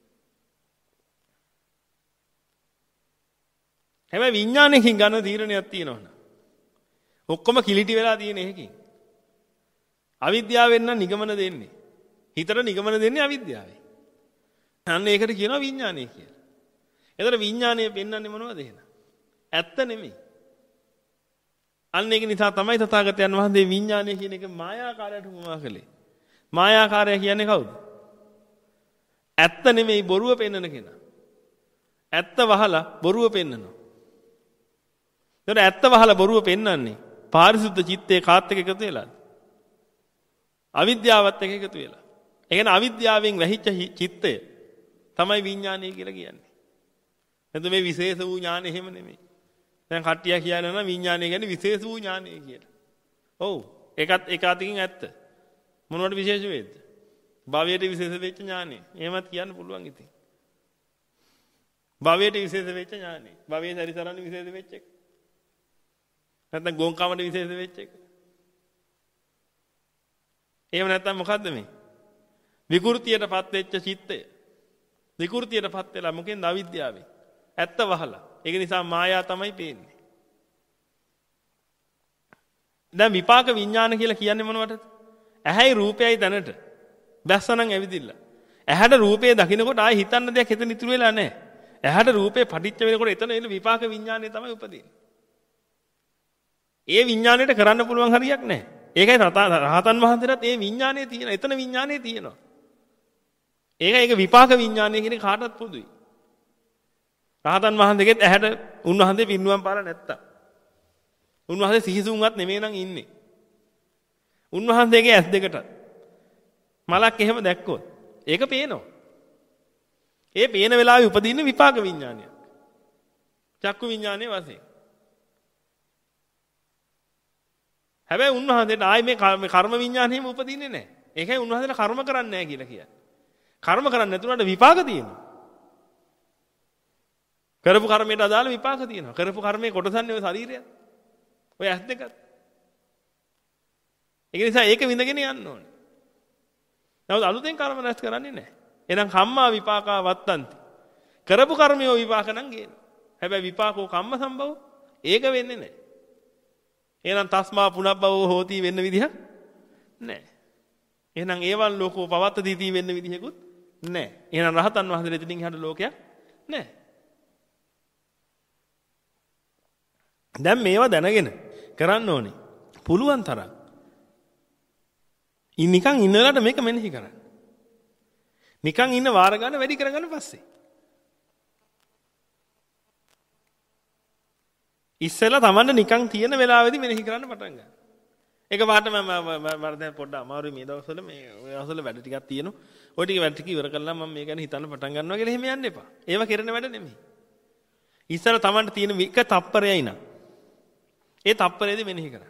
හැබැයි විඥානයකින් ගන්න තීරණයක් තියෙනවනේ. ඔක්කොම කිලිටි වෙලා තියෙන එකකින්. අවිද්‍යාවෙන් නම් නිගමන දෙන්නේ. හිතට නිගමන දෙන්නේ අවිද්‍යාවෙන්. අන්න ඒකට කියනවා විඥානය කියලා. ඒතර විඥානය පෙන්වන්නේ මොනවද එහෙනම්? ඇත්ත නෙමෙයි. අන්න ඒක නිසා තමයි තථාගතයන් වහන්සේ විඥානය කියන එක මායාකාරයට උපමා කළේ. මායාකාරය කියන්නේ කවුද? ඇත්ත නෙමෙයි බොරුව පෙන්වන කෙනා. ඇත්ත වහලා බොරුව පෙන්වනවා. ඒතර ඇත්ත වහලා බොරුව පෙන්වන්නේ පාරිශුද්ධ චිත්තේ කාත් එක්ක එකතු වෙලාද? අවිද්‍යාවත් එක්ක එකතු වෙලා. ඒ කියන්නේ අවිද්‍යාවෙන් වැහිච්ච චිත්තය තමයි විඥානය කියලා කියන්නේ. එතකොට මේ විශේෂ වූ ඥානෙ එහෙම නෙමෙයි. දැන් කට්ටිය කියනවා නම් විඥානය කියන්නේ විශේෂ වූ ඥානය කියලා. ඔව්. ඒකත් ඒක අතකින් ඇත්ත. මොනවට විශේෂ වේද? භවයට විශේෂ වෙච්ච ඥානෙ. එහෙමත් කියන්න පුළුවන් ඉතින්. භවයට විශේෂ වෙච්ච ඥානෙ. භවයේ සැරිසරන්නේ විශේෂ වෙච්ච එක. නැත්නම් ගෝංකමට විශේෂ වෙච්ච එක. එහෙම නැත්නම් මොකද්ද මේ? විකෘතියටපත් වෙච්ච චිත්තය. විකෘතියටපත් වෙලා මොකෙන්ද අවිද්‍යාවෙන්. ඇත්ත වහලා. ඒක නිසා මායා තමයි පේන්නේ. දැන් විපාක විඥාන කියලා කියන්නේ මොනවටද? ඇහැයි රූපයයි දැනට බැස්සනම් ඇවිදින්න. ඇහැට රූපේ දකින්නකොට ආයෙ හිතන්න දෙයක් හිතෙන් ඉතුරු වෙලා නැහැ. ඇහැට රූපේ පටිච්ච වෙනකොට එතන එන විපාක විඥානය තමයි උපදින්නේ. ඒ විඥාණයට කරන්න පුළුවන් හරියක් නැහැ. ඒකයි රහතන් වහන්සේලාත් ඒ විඥානයේ තියෙන. එතන විඥානයේ තියෙනවා. ඒක ඒක විපාක විඥානය කියන කාටවත් පොදුයි. රහතන් වහන්සේගෙත් ඇහැට උන්වහන්සේ පින්නුවම් පාලා නැත්තම්. උන්වහන්සේ සිහිසුන්වත් නෙමෙයි නම් ඉන්නේ. උන්වහන්සේගේ ඇස් දෙකට මලක් එහෙම දැක්කොත් ඒක පේනවා. ඒ පේන වෙලාවේ උපදින්න විපාක විඥානයක්. චක්කු විඥානයේ වශයෙන්. හැබැයි උන්වහන්සේට ආයි මේ කර්ම විඥානෙම උපදින්නේ නැහැ. ඒකයි උන්වහන්සේලා කර්ම කරන්නේ නැහැ කියලා කියන්නේ. කර්ම කරන්නේ නැතුනට විපාක තියෙනවා. කරපු කර්මයට අදාළ විපාක තියෙනවා. කරපු කර්මයේ කොටසන්නේ ඔය ශරීරය. ඔය ඇස් දෙකත්. ඒක නිසා ඒක විඳගෙන යන්න ඕනේ. නමුත් අලුතෙන් කර්ම රැස් කරන්නේ නැහැ. එහෙනම් කම්මා විපාකා වත්තන්ති. කරපු කර්මියෝ විපාක නම් ගේනවා. හැබැයි විපාකෝ කම්ම සම්භව ඒක වෙන්නේ නැහැ. එහෙනම් තස්මා පුනබ්බවෝ හෝති වෙන්න විදිහක් නැහැ. එහෙනම් ඒවල් ලෝකෝ පවත්තදීති වෙන්න විදිහකුත් නැහැ. එහෙනම් රහතන් වහන්සේලා ඉතින් හද ලෝකයක් නැහැ. දැන් මේවා දැනගෙන කරන්න ඕනේ. පුළුවන් තරම්. ඉ නිකන් ඉන්නලට මේක මෙනෙහි කරන්න. නිකන් ඉන්න වාර ගන්න වැඩි කරගන්න පස්සේ. ඉස්සෙල්ලා තමන්න නිකන් තියෙන වෙලාවෙදි මෙනෙහි කරන්න පටන් ගන්න. ඒක වාට මම මම දැන් පොඩ්ඩක් අමාරුයි මේ දවස්වල මේ ඔය දවස්වල වැඩ ටිකක් තියෙනවා. ඔය ටික වැඩ ටික ඉවර කළා මම මේ ගැන හිතන්න පටන් ගන්නවා කියලා එහෙම යන්න එපා. ඒව කරන වැඩ නෙමෙයි. ඉස්සෙල්ලා තමන්ට තියෙන එක තප්පරයයි නා. ඒ තප්පරේදී මෙනෙහි කරන්න.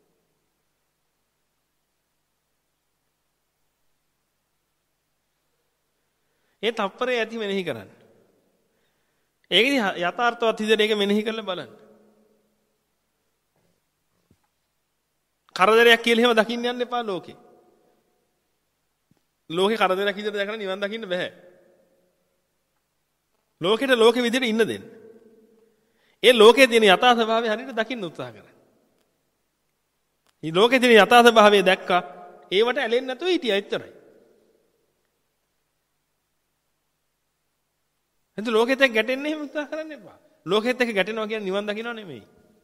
ඒ තප්පරේ ඇති මෙනෙහි කරන්න. ඒකෙදි යථාර්ථවත් විදිහට ඒක මෙනෙහි කරලා බලන්න. කරදරයක් කියලා එහෙම දකින්න යන්න එපා ලෝකේ. ලෝකේ කරදරයක් විදිහට දැකලා නිවන් දකින්න බෑ. ලෝකෙට ලෝකෙ විදිහට ඉන්න දෙන්න. ඒ ලෝකයේ තියෙන යථා ස්වභාවය හරියට දකින්න උත්සාහ කරන්න. මේ ලෝකයේ තියෙන යථා ස්වභාවය දැක්කා ඒවට ඇලෙන්නේ නැතුව හිටියා එච්චරයි. එතකොට ලෝකෙත් එක්ක ගැටෙන්න එහෙම උත්සාහ කරන්න එපා. ලෝකෙත් එක්ක ගැටෙනවා කියන්නේ නිවන් දකින්නව නෙමෙයි.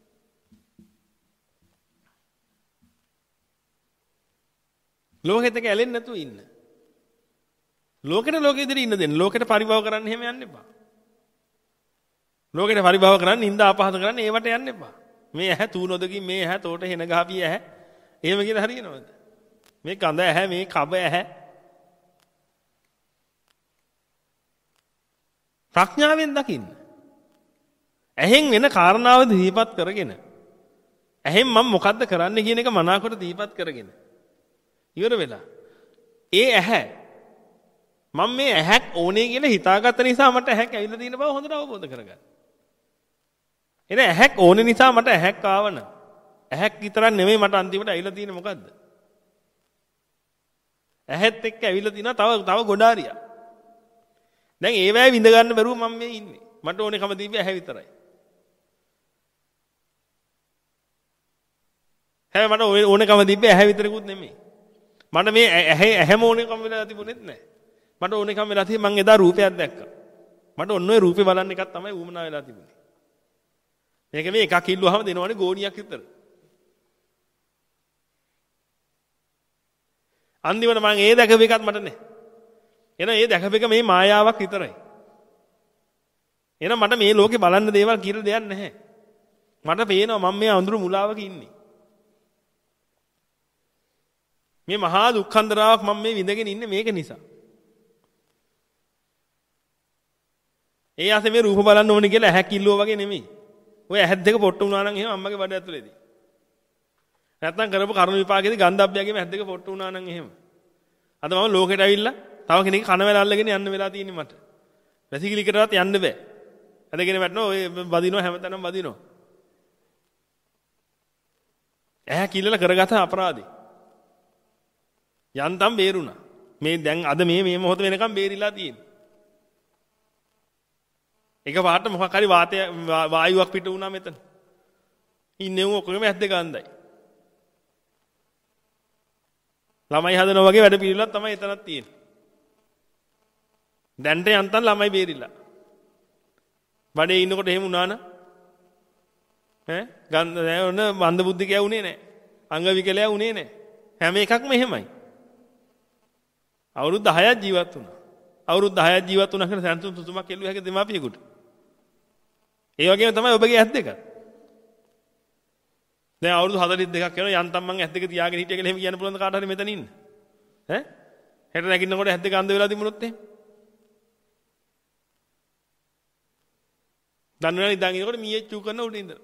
ලෝකෙත් එක්ක ඇලෙන්නේ නැතුව ඉන්න. ලෝකෙට ලෝකෙ ඉදිරිය ඉන්න දෙන්න. ලෝකෙට පරිභව කරන්න එහෙම යන්න එපා. ලෝකෙට පරිභව කරන්න, නිന്ദා අපහාස කරන්න ඒවට යන්න එපා. මේ ඇහැ තූනොදකින් මේ ඇහැ තෝට හෙන ගහපිය ඇහැ. එහෙම කියලා හරියනවද? මේ කඳ ඇහැ, මේ කබ ඇහැ. ප්‍රඥාවෙන් දකින්න. ඇහෙන් වෙන කාරණාව දීපත් කරගෙන. ඇහෙන් මම මොකද්ද කරන්න කියන එක මනාකොට දීපත් කරගෙන. ඉවර වෙලා. ඒ ඇහැ මම මේ ඇහැක් ඕනේ කියලා හිතාගත්ත නිසා මට ඇහැක් ඇවිල්ලා තියෙන බව හොඳට අවබෝධ කරගන්න. එන ඇහැක් ඕනේ නිසා මට ඇහැක් ආවන. ඇහැක් විතරක් නෙමෙයි මට අන්තිමට ඇවිල්ලා තියෙන්නේ මොකද්ද? ඇහැත් එක්ක ඇවිල්ලා තියෙනවා තව තව ගොඩාරියක්. දැන් ඒවැය විඳ ගන්න බැරුව මම මේ ඉන්නේ. මට ඕනේකම දීපේ ඇහැ විතරයි. හැබැයි මට ඕනේකම දීපේ ඇහැ විතරකුත් නෙමෙයි. මට මේ ඇහැ ඇහැම ඕනේකම වෙලා තිබුණෙත් නැහැ. මට ඕනේකම වෙලා තියෙන්නේ මං එදා රූපයක් දැක්කා. මට ඔන්න ඔය රූපේ බලන්න එකක් තමයි ඌමනා වෙලා තිබුණේ. මේක මේ එකක් ඉල්ලුවාම දෙනවනේ ගෝණියක් විතර. අන්තිමට මං ඒ දැකපු එකක් මට නැහැ. එන ඒ දැකපු එක මේ මායාවක් විතරයි. එහෙනම් මට මේ ලෝකේ බලන්න දේවල් කියලා දෙයක් නැහැ. මට පේනවා මම මේ අඳුරු මුලාවක ඉන්නේ. මේ මහා දුක්ඛන්දරාවක් මම මේ විඳගෙන ඉන්නේ මේක නිසා. ඒ ආසේ මේ රූප බලන්න ඕනේ කියලා ඇහැ කිල්ලුවා වගේ නෙමෙයි. ඔය ඇහත් දෙක පොට්ටු වුණා නම් එහෙම අම්මගේ බඩ ඇතුලේදී. නැත්තම් කරපු කර්ම විපාකෙදී ගන්ධබ්බයගේම ඇහත් දෙක පොට්ටු වුණා නම් එහෙම. අද මම ලෝකෙට ඇවිල්ලා තව කෙනෙක් කන වෙල අල්ලගෙන යන්න වෙලා තියෙන්නේ මට. වැසිකිලිකටවත් යන්න බෑ. ඇදගෙන වැටෙනවා ඔය වදිනවා හැමතැනම වදිනවා. ඇහැ කිල්ලලා කරගත අපරාධේ. යන්තම් බේරුණා. මේ දැන් අද මේ මේ මොහොත වෙනකම් බේරිලා තියෙන්නේ. එක පාට මොකක් හරි වාතය වායුවක් පිට වුණා මෙතන. ඉන්නේ උන් ඔක්කොම ඇස් දෙක අන්දයි. ළමයි හදනවා වගේ වැඩ පිළිවෙලක් තමයි එතනක් තියෙන්නේ. දැන්ට යන්තම් ළමයි බේරිලා. බඩේ ඉන්නකොට එහෙම වුණා නම් ඈ ගන්න නෑ ඔන්න මන්ද බුද්ධිකයා උනේ නෑ. අංග විකලයා උනේ නෑ. හැම එකක්ම එහෙමයි. අවුරුදු දහයක් ජීවත් වුණා. අවුරුදු දහයක් ජීවත් වුණා කියන සැන්සුම් සුසුමක් එල්ලුවා හැක දෙමාපියෙකුට. ඒ වගේම තමයි ඔබගේ ඇස් දෙක. දැන් අවුරුදු හතළිස් දෙකක් වෙනවා යන්තම් මං ඇස් දෙක තියාගෙන හිටිය කියලා එහෙම කියන්න පුළුවන්ද කාට හරි මෙතන ඉන්න? ඈ? හෙට නැගිටිනකොට ඇස් දෙක අන්ධ වෙලා තිබුණොත් එහෙම. දන්නවනේ ඉඳන් ඉනකොට මීයච්චු කරන උඩ ඉඳලා.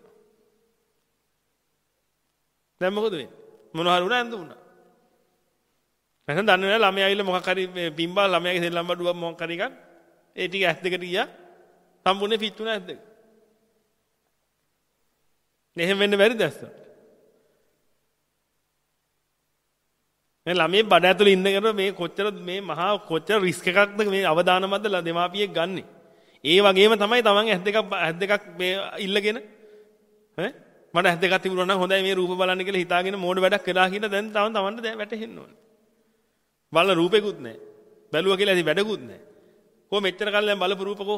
දැන් මොකද වෙන්නේ? මොනවා හරි වුණා ඇඳ වුණා. නැත්නම් දන්නවනේ ළමයා ඇවිල්ලා මොකක් හරි පිම්බා ළමයාගේ සෙල්ලම් බඩුවක් මොකක් හරි එකක් ඒ ටික ඇස් දෙකට ගියා සම්පූර්ණ පිච්චුණා ඇස් දෙක. එහෙම වෙන්න බැරිද ඇස්ස? මේ ළමයේ බඩ ඇතුලේ ඉන්නකොට මේ කොච්චර මේ මහා කොච්චර රිස්ක් එකක්ද මේ අවදානමත්ද දෙමාපියෙක් ගන්නෙ. ඒ වගේම තමයි තමන් ඇස් දෙකක් ඇස් දෙකක් මේ ඉල්ලගෙන ඈ මට ඇස් දෙකක් තිබුණා නම් හොඳයි මේ රූප බලන්න කියලා හිතාගෙන මෝඩ වැඩක් කළා කියලා දැන් තවන් තවන්ට වැටහෙන්න ඕනේ. බලන රූපෙකුත් නැහැ. බැලුවා කියලා ඇති වැඩකුත් නැහැ. කො මෙච්චර කල් දැන් බලපු රූපකෝ.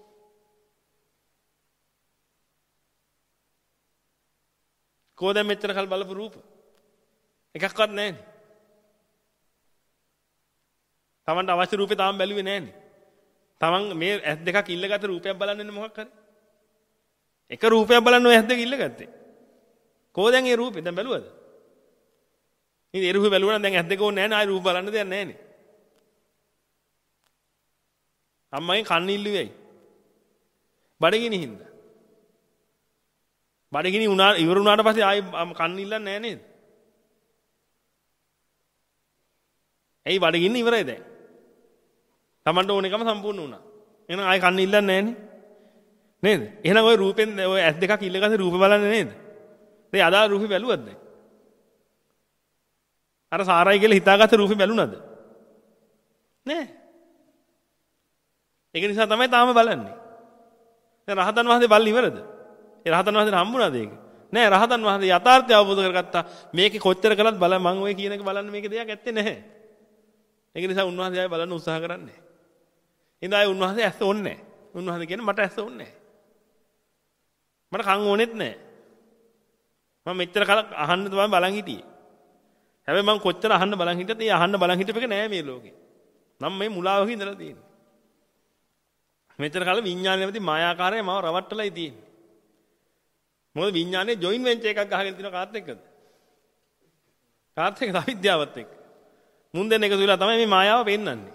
කො දැන් මෙච්චර කල් බලපු රූප. එකක්වත් නැහැනේ. තමන්ට අවශ්‍ය රූපේ තාම බැලුවේ නැහැනේ. තමන් මේ ඇස් දෙකක් ඉල්ලගත්ත රූපයක් බලන්නේ මොකක් හරි. එක රූපයක් බලන්න ඔය ඇස් දෙක ඉල්ලගත්තේ. කො දැන් ඒ රූපේ දැන් බැලුවද? ඉතින් ඒ රූපේ බැලුවා නම් දැන් ඇස් දෙක ඕනේ නැහැ නේ ආයි රූප බලන්න දෙයක් නැහැ නේ. අම්මගෙන් කන්න ඉල්ලුවේයි. බඩගිනි හින්දා. බඩගිනි උනා ඉවර වුණාට පස්සේ ආයි කන්න ඉල්ලන්නේ නැහැ නේද? ඇයි බඩගින්න ඉවරයි දැන්? Tamanට ඕන එකම සම්පූර්ණ වුණා. එහෙනම් ආයි කන්න ඉල්ලන්නේ නැහැ නේ. නේද? එහෙනම් ওই රූපෙන් ওই ඇස් දෙකක් ඉල්ලගන්න රූපේ බලන්නේ නේද? දැන් අදාළ රූපේ බැලුවද දැන්? අර සාරයි කියලා හිතාගත්ත රූපේ බැලුණාද? නෑ. ඒක නිසා තමයි තාම බලන්නේ. දැන් රහතන් වහන්සේ බල්ල ඉවරද? ඒ රහතන් වහන්සේට හම්බුණාද ඒක? නෑ රහතන් වහන්සේ යථාර්ථය අවබෝධ කරගත්තා. මේකේ කොච්චර කළත් බල මං ඔය කියන එක බලන්න මේක දෙයක් ඇත්තේ නැහැ. ඒක නිසා උන්වහන්සේ ආයෙ බලන්න උත්සාහ කරන්නේ. ඉතින් ආයෙ උන්වහන්සේ ඇස්ස ඕනේ නැහැ. උන්වහන්සේ කියන්නේ මට ඇස්ස ඕනේ නැහැ. මට කන් ඕනෙත් නැහැ. මම මෙච්චර කලක් අහන්න තමයි බලන් හිටියේ. හැබැයි මං කොච්චර අහන්න බලන් හිටියත් ඒ අහන්න බලන් හිටපෙක නෑ මේ ලෝකේ. නම් මේ මුලාවක ඉඳලා තියෙන්නේ. මෙච්චර කල විඥානය නැති මායාකාරය මාව රවට්ටලයි තියෙන්නේ. මොකද විඥානේ ජොයින් වෙන්චර් එකක් ගහගෙන තියෙන කාත් එක්කද? කාත් එක්ක අවිද්‍යාවත් එක්ක. මුන් දෙන්න එකතු වෙලා තමයි මේ මායාව පෙන්වන්නේ.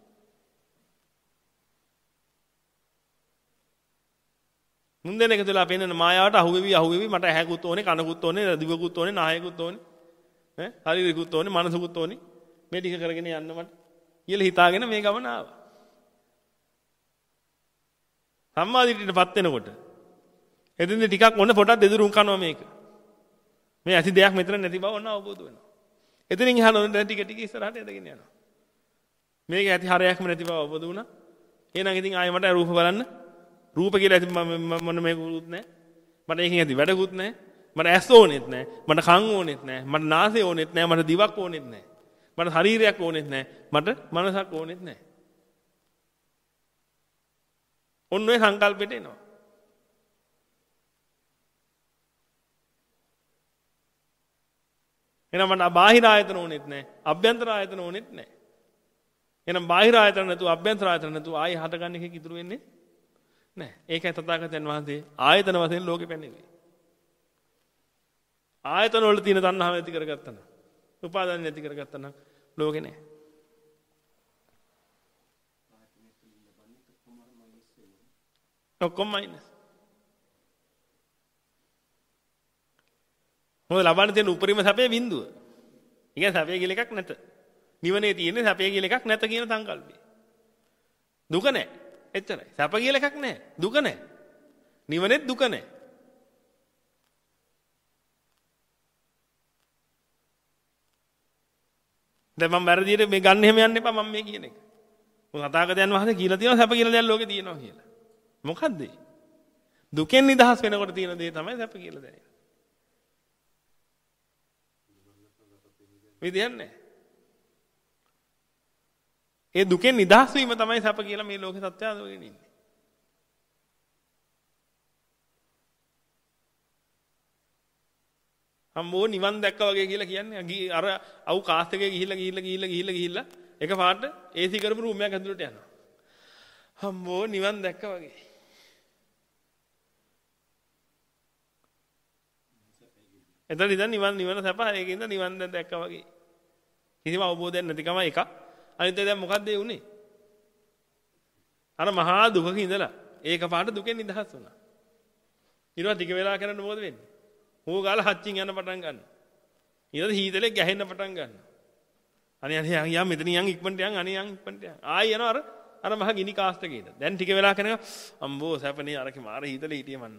මුන් දෙන්න එකතු වෙලා පෙන්වන මායාවට අහුවෙවි අහුවෙවි මට ඇහැකුත් ඕනේ කනකුත් ඕනේ දිවකුත් ඕනේ නායකුත් ඕනේ ඈ ශරීරෙකුත් ඕනේ මනසකුත් ඕනේ මේ ටික කරගෙන යන්න මට කියලා හිතාගෙන මේ ගමන ආවා. සම්මාදිටියටපත් වෙනකොට එදින්ද ටිකක් ඔන්න පොඩක් දෙදුරුම් කරනවා මේක. මේ ඇති දෙයක් මෙතන නැති බව ඔන්න අවබෝධ වෙනවා. එතනින් එහාට දැන් ටික ටික ඉස්සරහට එදගෙන යනවා. මේක ඇති හරයක්ම නැති බව අවබෝධ වුණා. එහෙනම් ඉතින් ආයෙ මට රූප බලන්න රූප කියලා ඇති මොන මේකුත් නැහැ. මට ඒකෙන් ඇති වැඩකුත් නැහැ. මට ඇස් ඕනෙත් නැහැ. මට කන් ඕනෙත් නැහැ. මට නාසය ඕනෙත් නැහැ. මට දිවක් ඕනෙත් නැහැ. මට ශරීරයක් ඕනෙත් නැහැ. මට මනසක් ඕනෙත් නැහැ. ඔන්න ඔය සංකල්පෙට එනවා. එහෙනම් මට බාහිර ආයතන ඕනෙත් නැහැ. අභ්‍යන්තර ආයතන ඕනෙත් නැහැ. එහෙනම් බාහිර ආයතන නැතුව අභ්‍යන්තර ආයතන නැතුව ආයි හටගන්න එකක් ඉතුරු වෙන්නේ නැහැ. ඒකයි තථාගතයන් වහන්සේ ආයතන වශයෙන් ලෝකෙ පෙන්වන්නේ. ආයතන වල තියෙන තණ්හාව ඇති කරගත්තා නම්, උපාදාන නැති කරගත්තා නම් ලෝකෙ නැහැ. ඔක්කොම මයිනස්. මොකද ලබන්න තියෙන උපරිම සැපේ බිඳුව. ඒ කියන්නේ සැපේ කියලා එකක් නැත. නිවනේ තියෙන්නේ සැපේ කියලා එකක් නැත කියන සංකල්පය. දුක නැහැ. එච්චරයි. සැප කියලා එකක් නැහැ. දුක නැහැ. නිවනේත් දුක නැහැ. දැන් මම වැරදියට මේ ගන්න එහෙම යන්න එපා මම මේ කියන එක. මොකද තථාගතයන් වහන්සේ කියලා තියෙනවා සැප කියලා දෙයක් ලෝකේ තියෙනවා කියලා. මොකද්ද? දුකෙන් නිදහස් වෙනකොට තියෙන දේ තමයි සැප කියලා දැනෙන්නේ. විදියන්නේ. ඒ දුකෙන් නිදහස් වීම තමයි සැප කියලා මේ ලෝකේ සත්‍යය අදගෙන ඉන්නේ. අම්මෝ නිවන් දැක්කා වගේ කියලා කියන්නේ අර අවු කාස් එකේ ගිහිල්ලා ගිහිල්ලා ගිහිල්ලා ගිහිල්ලා ගිහිල්ලා එක පාට ඒසි කරපු රූම් එකක් ඇතුළට යනවා. අම්මෝ නිවන් දැක්කා වගේ. එතන ඉඳන් නිවන් නිවන සැප ඒකින්ද නිවන් දැන් දැක්කා වගේ. කිසිම අවබෝධයක් නැතිකම එක. අනිත් දැන් මොකද්ද ඒ උනේ? අර මහා දුකක ඉඳලා ඒක පාට දුකෙන් නිදහස් වුණා. ඊට ටික වෙලා කරන්න මොකද වෙන්නේ? ඌ ගාලා හච්චින් යන පටන් ගන්නවා. ඊට හීතලේ ගැහෙන්න පටන් ගන්නවා. අනේ අනේ යම් මෙතන යන් ඉක්මනට යන් අනේ යන් ඉක්මනට යන්. ආයි යනවා අර අර මහ ගිනි කාස්ට් එකේට. දැන් ටික වෙලා කරනවා අම්බෝ සැපනේ අරකේ මාර හීතලේ හිටියේ මන්න.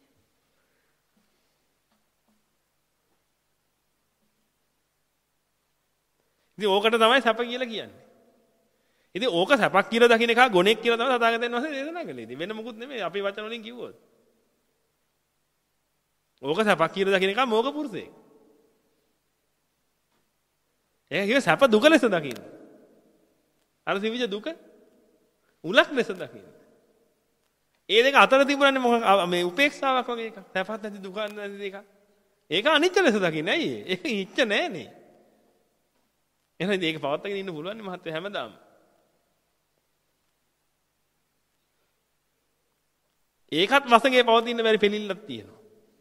ඉතින් ඕකට තමයි සැප කියලා කියන්නේ. ඉතින් ඕක සැපක් කියලා දකින්න එක ගොනෙක් කියලා තමයි තථාගතයන් වහන්සේ දේශනා කළේ. ඉතින් වෙන මොකුත් නෙමෙයි අපේ වචන වලින් කිව්වොත්. ඕක සැපක් කියලා දකින්න එක මෝග පුරුෂයෙක්. ඒක කිව්වේ සැප දුක ලෙස දකින්න. අර සිවිජ දුක උලක් ලෙස දකින්න. ඒ දෙක අතර තිබුණන්නේ මොකක් මේ උපේක්ෂාවක් වගේ එකක්. සැපත් නැති දුක නැති දෙක. ඒක අනිත්‍ය ලෙස දකින්න. ඇයි ඒ? ඒක ඉච්ඡ නෑනේ. එහෙනම් මේක පවත්වාගෙන ඉන්න පුළුවන් නේ මහත්තයා හැමදාම. ඒකත් වසඟේ පවතින බැරි පිළිල්ලක් තියෙනවා.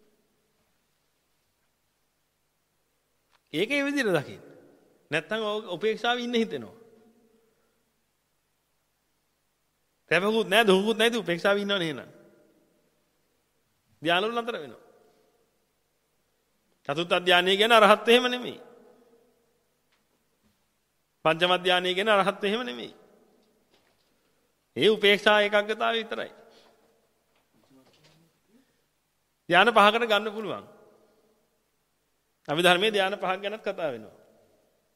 ඒකේ විදිහට දකින්න. නැත්තම් උපේක්ෂාවේ ඉන්න හිතෙනවා. තැපකුත් නැහැ දුකුත් නැති උපේක්ෂාවේ ඉන්නවනේ එහෙනම්. ධානවල නතර වෙනවා. චතුත් අධ්‍යානය කියන අරහත් එහෙම නෙමෙයි. පංචම ධානය කියන අරහත් එහෙම නෙමෙයි. ඒ උපේක්ෂා ඒකාග්‍රතාවය විතරයි. ධාන පහකට ගන්න පුළුවන්. අභිධර්මයේ ධාන පහක් ගැනත් කතා වෙනවා.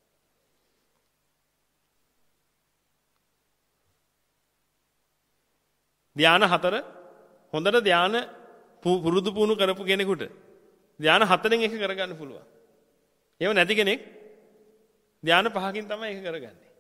ධාන හතර හොඳට ධාන පුරුදු පුහුණු කරපු කෙනෙකුට ධාන හතරෙන් එක කරගන්න පුළුවන්. ඒව නැති කෙනෙක් ධාන පහකින් තමයි ඒක කරගන්නේ.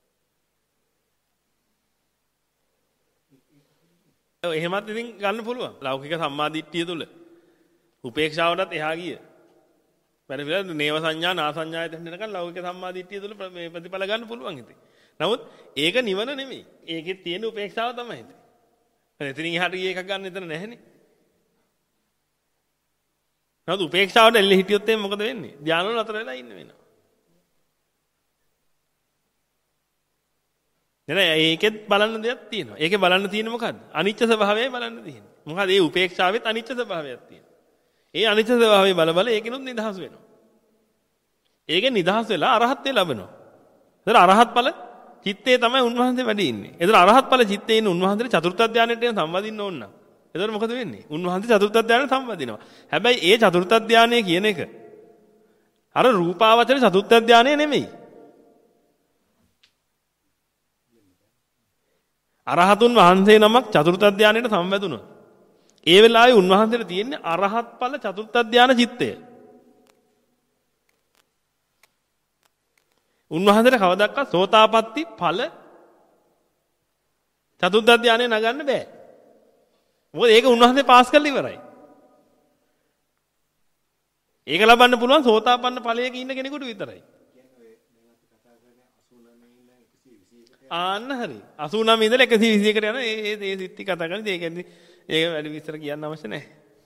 එහෙමත් ඉතින් ගන්න පුළුවන්. ලෞකික සම්මාදිට්ඨිය තුල උපේක්ෂාවටත් එහා ගිය. වැඩ පිළිවෙල නේව සංඥා නා සංඥායට දෙන්නකන් ලෞකික සම්මාදිට්ඨිය තුල මේ ප්‍රතිඵල ගන්න පුළුවන් ඉතින්. නමුත් ඒක නිවන නෙමෙයි. ඒකේ තියෙන උපේක්ෂාව තමයි ඉතින්. එතනින් එහාට ගිය එකක් ගන්න එතන නැහැනේ. නමුත් උපේක්ෂාවට එල්ල හිටියොත් එimhe මොකද වෙන්නේ? ධානය වල නතර වෙලා ඉන්න වෙනවා. නේද? ඒකෙත් බලන්න දෙයක් තියෙනවා. ඒකේ බලන්න තියෙන්නේ මොකද්ද? අනිච්ච ස්වභාවයයි බලන්න තියෙන්නේ. මොකද ඒ උපේක්ෂාවෙත් අනිච්ච ස්වභාවයක් තියෙනවා. ඒ අනිච්ච ස්වභාවය බල බල ඒකිනුත් නිදහස් වෙනවා. ඒකෙන් නිදහස් වෙලා අරහත්ත්වය ලබනවා. ඒතර අරහත් ඵල චිත්තේ තමයි උන්වහන්සේ වැඩි ඉන්නේ. ඒතර අරහත් ඵල චිත්තේ ඉන්න උන්වහන්සේට චතුර්ථ ධානයට එන සම්වදින්න ඕන නම්. ඒතර මොකද වෙන්නේ? උන්වහන්සේ චතුර්ථ ධානයට සම්වදිනවා. හැබැයි ඒ චතුර්ථ ධානය කියන එක අර රූපාවචර චතුර්ථ ධානය නෙමෙයි. අරහතුන් වහන්සේ නමක් චතුර්ථ ධානයට සම්වැදුණා. ඒ වෙලාවේ උන්වහන්සේට තියෙන්නේ අරහත් ඵල චතුර්ථ ධාන චිත්තය. උන්වහන්සේට කවදාවත් සෝතාපට්ටි ඵල චතුර්ථ ධානය නගන්න බෑ. මොකද ඒක උන්වහන්සේ පාස් කරලා ඉවරයි. ඒක ලබන්න පුළුවන් සෝතාපන්න ඵලයක ඉන්න කෙනෙකුට විතරයි. ආන්න හරි. අසූ නවය ඉඳලා එකසිය විසි එකට යන ඒ ඒ ඒ සිත්ති කතා කරන්නේ ඒ කියන්නේ ඒක වැඩි විස්තර කියන්න අවශ්‍ය නැහැ.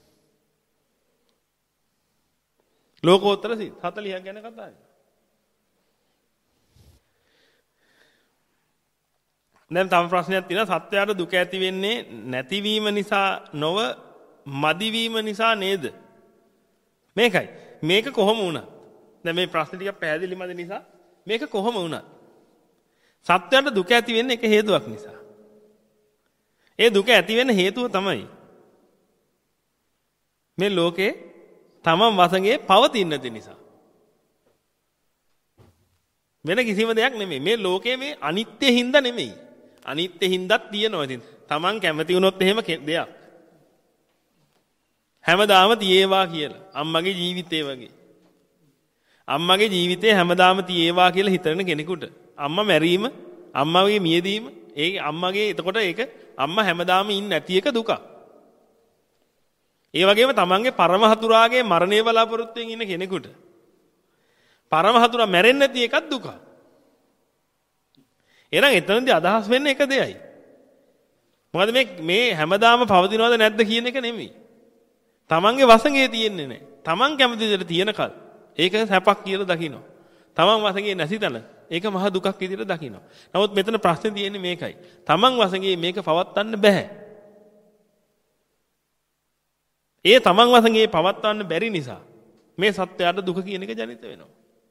ලෝකෝත්තර සිත් හතළිහක් ගැන කතා කරනවා. දැන් තව ප්‍රශ්නයක් තියෙනවා සත්‍යයට දුක ඇති වෙන්නේ නැතිවීම නිසා නොව මදිවීම නිසා නේද? මේකයි. මේක කොහොම වුණත් දැන් මේ ප්‍රශ්න ටික පැහැදිලි මදි නිසා මේක කොහොම වුණත් සත්‍යයට දුක ඇති වෙන්නේ එක හේතුවක් නිසා. ඒ දුක ඇති වෙන්න හේතුව තමයි මේ ලෝකේ තමන් වශයෙන් පවතින නැති නිසා. වෙන කිසිම දෙයක් නෙමෙයි. මේ ලෝකයේ මේ අනිත්‍ය හින්දා නෙමෙයි. අනිත්‍ය හින්දාත් තියෙනවා ඉතින්. තමන් කැමති වුණොත් එහෙම දෙයක්. හැමදාම තියේවා කියලා. අම්මගේ ජීවිතේ වගේ. අම්මගේ ජීවිතේ හැමදාම තියේවා කියලා හිතන කෙනෙකුට අම්මා මැරීම, අම්මාගේ මියදීම, ඒ අම්මගේ එතකොට ඒක අම්මා හැමදාම ඉන්නේ නැති එක දුක. ඒ වගේම තමන්ගේ පරම හතුරාගේ මරණය බලාපොරොත්තුෙන් ඉන්න කෙනෙකුට පරම හතුරා මැරෙන්නේ නැති එකත් දුක. එහෙනම් එතනදී අදහස් වෙන්නේ එක දෙයයි. මොකද මේ මේ හැමදාම පවතිනවද නැද්ද කියන එක නෙමෙයි. තමන්ගේ වසඟේ තියෙන්නේ නැහැ. තමන් කැමති විදිහට තියෙනකල් ඒක සැපක් කියලා දකිනවා. තමන් වසඟේ නැසිතන ඒක මහ දුකක් විදිහට දකිනවා. නමුත් මෙතන ප්‍රශ්නේ තියෙන්නේ මේකයි. තමන් වසඟේ මේක පවත්වන්න බෑ. ඒ තමන් වසඟේ පවත්වන්න බැරි නිසා මේ සත්‍යයට දුක කියන එක ජනිත වෙනවා.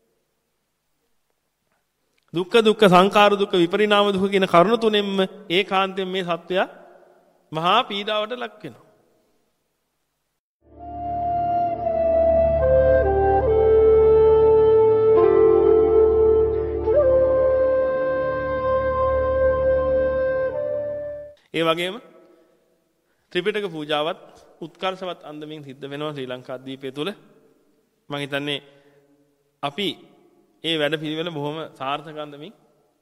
දුක්ඛ දුක්ඛ සංඛාර දුක්ඛ විපරිණාම දුක්ඛ කියන කරුණු තුනෙන්ම ඒකාන්තයෙන් මේ සත්‍යය මහා පීඩාවට ලක් වෙනවා. ඒ වගේම ත්‍රිපිටක පූජාවත් උත්කර්ෂවත් අන්දමින් සිද්ධ වෙනවා ශ්‍රී ලංකා දීපය තුල. මම හිතන්නේ අපි මේ වැඩ පිළිවෙල බොහොම සාර්ථක අන්දමින්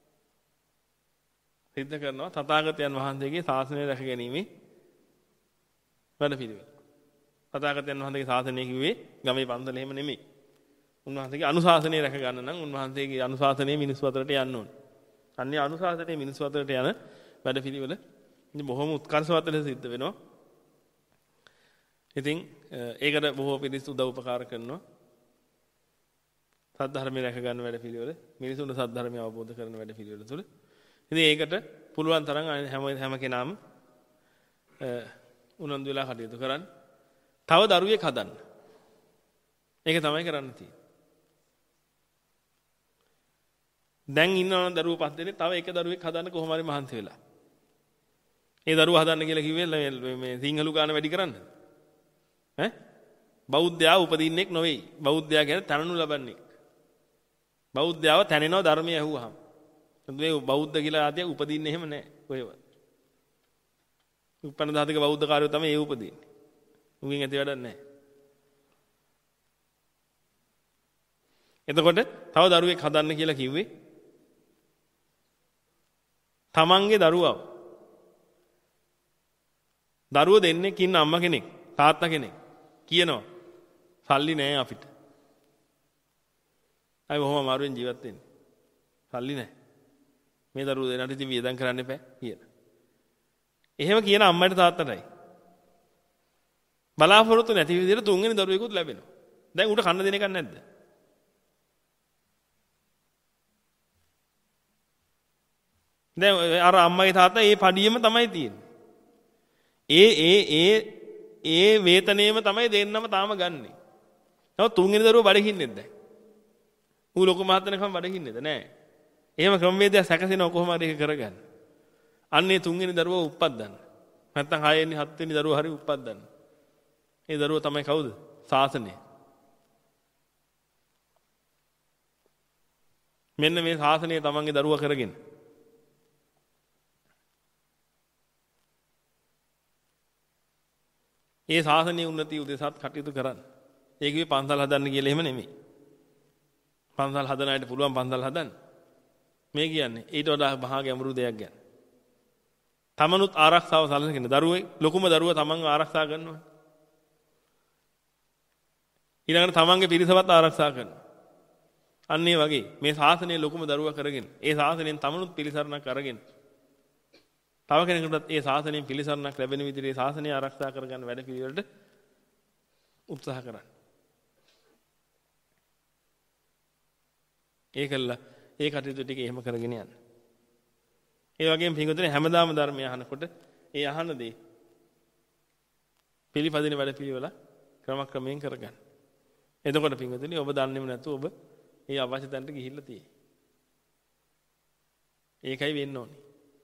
සිද්ධ කරනවා තථාගතයන් වහන්සේගේ ශාසනය රැක ගැනීමේ වැඩ පිළිවෙල. තථාගතයන් වහන්සේගේ ශාසනය කිව්වේ ගමේ පන්සල එහෙම නෙමෙයි. උන්වහන්සේගේ අනුශාසනය රැක ගන්න නම් උන්වහන්සේගේ අනුශාසනය මිනිස්සු අතරට යන්න ඕනේ. අන්නේ අනුශාසනය මිනිස්සු අතරට යන වැඩ පිළිවෙල ඉතින් බොහොම උත්කර්ෂවත් ලෙස සිද්ධ වෙනවා. ඉතින් ඒකට බොහෝ පිරිස් උදව් උපකාර කරනවා. සද්ධර්මය රැක ගන්න වැඩ පිළිවෙල, මිනිසුන්ට සද්ධර්මය අවබෝධ කරන වැඩ පිළිවෙල තුළ. ඉතින් ඒකට පුළුවන් තරම් හැම හැම කෙනාම උනන්දු වෙලා කටයුතු කරන්න. තව දරුවෙක් හදන්න. ඒක තමයි කරන්න තියෙන්නේ. දැන් ඉන්නවනම් දරුවෝ පස් දෙනෙක් තව එක දරුවෙක් හදන්න කොහොම හරි මහන්සි වෙලා. ඒ දරුවා හදන්න කියලා කිව්වේ මේ සිංහලු ගාන වැඩි කරන්න. ඈ බෞද්ධයා උපදින්නෙක් නොවේයි. බෞද්ධයා කියන්නේ තනනු ලබන්නේ. බෞද්ධයව තැනෙනවා ධර්මය ඇහුවාම. මේ බෞද්ධ කියලා ආදිය උපදින්නේ එහෙම නැහැ. ඔයව. උපන්න ධාතික බෞද්ධ කාර්යෝ තමයි ඒ උපදින්නේ. උගෙන් ඇති වැඩක් නැහැ. එතකොට තව දරුවෙක් හදන්න කියලා කිව්වේ තමන්ගේ දරුවව. දරුවෝ දෙන්නෙක් ඉන්න අම්මා කෙනෙක්, තාත්තා කෙනෙක් කියනවා සල්ලි නැහැ අපිට. අය බොහොම අමාරුවෙන් ජීවත් වෙන්නේ. සල්ලි නැහැ. මේ දරුවෝ දෙන්නට ඉතින් වියදම් කරන්න එපා කියලා. එහෙම කියන අම්මට තාත්තටයි බලාපොරොත්තු නැති විදිහට තුන්වෙනි දරුවෙකුත් ලැබෙනවා. දැන් උට කන්න දෙන එකක් නැද්ද? දැන් අර අම්මගේ තාත්තා ඒ පඩියම තමයි තියෙන්නේ. ඒ ඒ ඒ ඒ වේතනයේම තමයි දෙන්නම තාම ගන්නෙ. නමුත් තුන්වෙනි දරුවෝ බඩගින්නෙත් දැන්. ඌ ලොකු මහත්තනකම බඩගින්නෙද නෑ. එහෙම ක්‍රමවේදයක් සැකසෙනව කොහොම හරි ඒක කරගන්න. අන්නේ තුන්වෙනි දරුවෝ උප්පද්දන්න. නැත්තම් හයවෙනි හත්වෙනි දරුවෝ හරි උප්පද්දන්න. ඒ දරුවෝ තමයි කවුද? ශාසනය. මෙන්න මේ ශාසනය තමන්ගේ දරුවා කරගෙන ඒ ශාසනීය උන්නතිය උදෙසාත් කටයුතු කරන්න. ඒකේ පන්සල් හදන්න කියලා එහෙම නෙමෙයි. පන්සල් හදන අයට පුළුවන් පන්සල් හදන්න. මේ කියන්නේ ඊට වඩා මහා ගැඹුරු දෙයක් ගැන. තමනුත් ආරක්ෂාව සැලසගෙන දරුවේ ලොකුම දරුවා තමන්ව ආරක්ෂා කරනවා. ඊළඟට තමන්ගේ පිරිසවත් ආරක්ෂා කරනවා. අන්න ඒ වගේ මේ ශාසනයේ ලොකුම දරුවා කරගෙන ඒ ශාසනයෙන් තමනුත් පිළිසරණක් අරගෙන තව කෙනෙකුටත් ඒ ශාසනයෙන් පිළිසරණක් ලැබෙන විදිහට ඒ ශාසනය ආරක්ෂා කරගන්න වැඩ පිළිවෙලට උත්සාහ කරන්න. ඒකල්ල ඒ කටයුතු ටික එහෙම කරගෙන යන්න. ඒ වගේම පින්වතුනි හැමදාම ධර්මය අහනකොට ඒ අහන දේ පිළිපදින වැඩ පිළිවෙල ක්‍රමක්‍රමයෙන් කරගන්න. එතකොට පින්වතුනි ඔබ දන්නේම නැතුව ඔබ ඒ අවශ්‍ය තැනට ගිහිල්ලා තියෙයි. ඒකයි වෙන්න ඕනේ.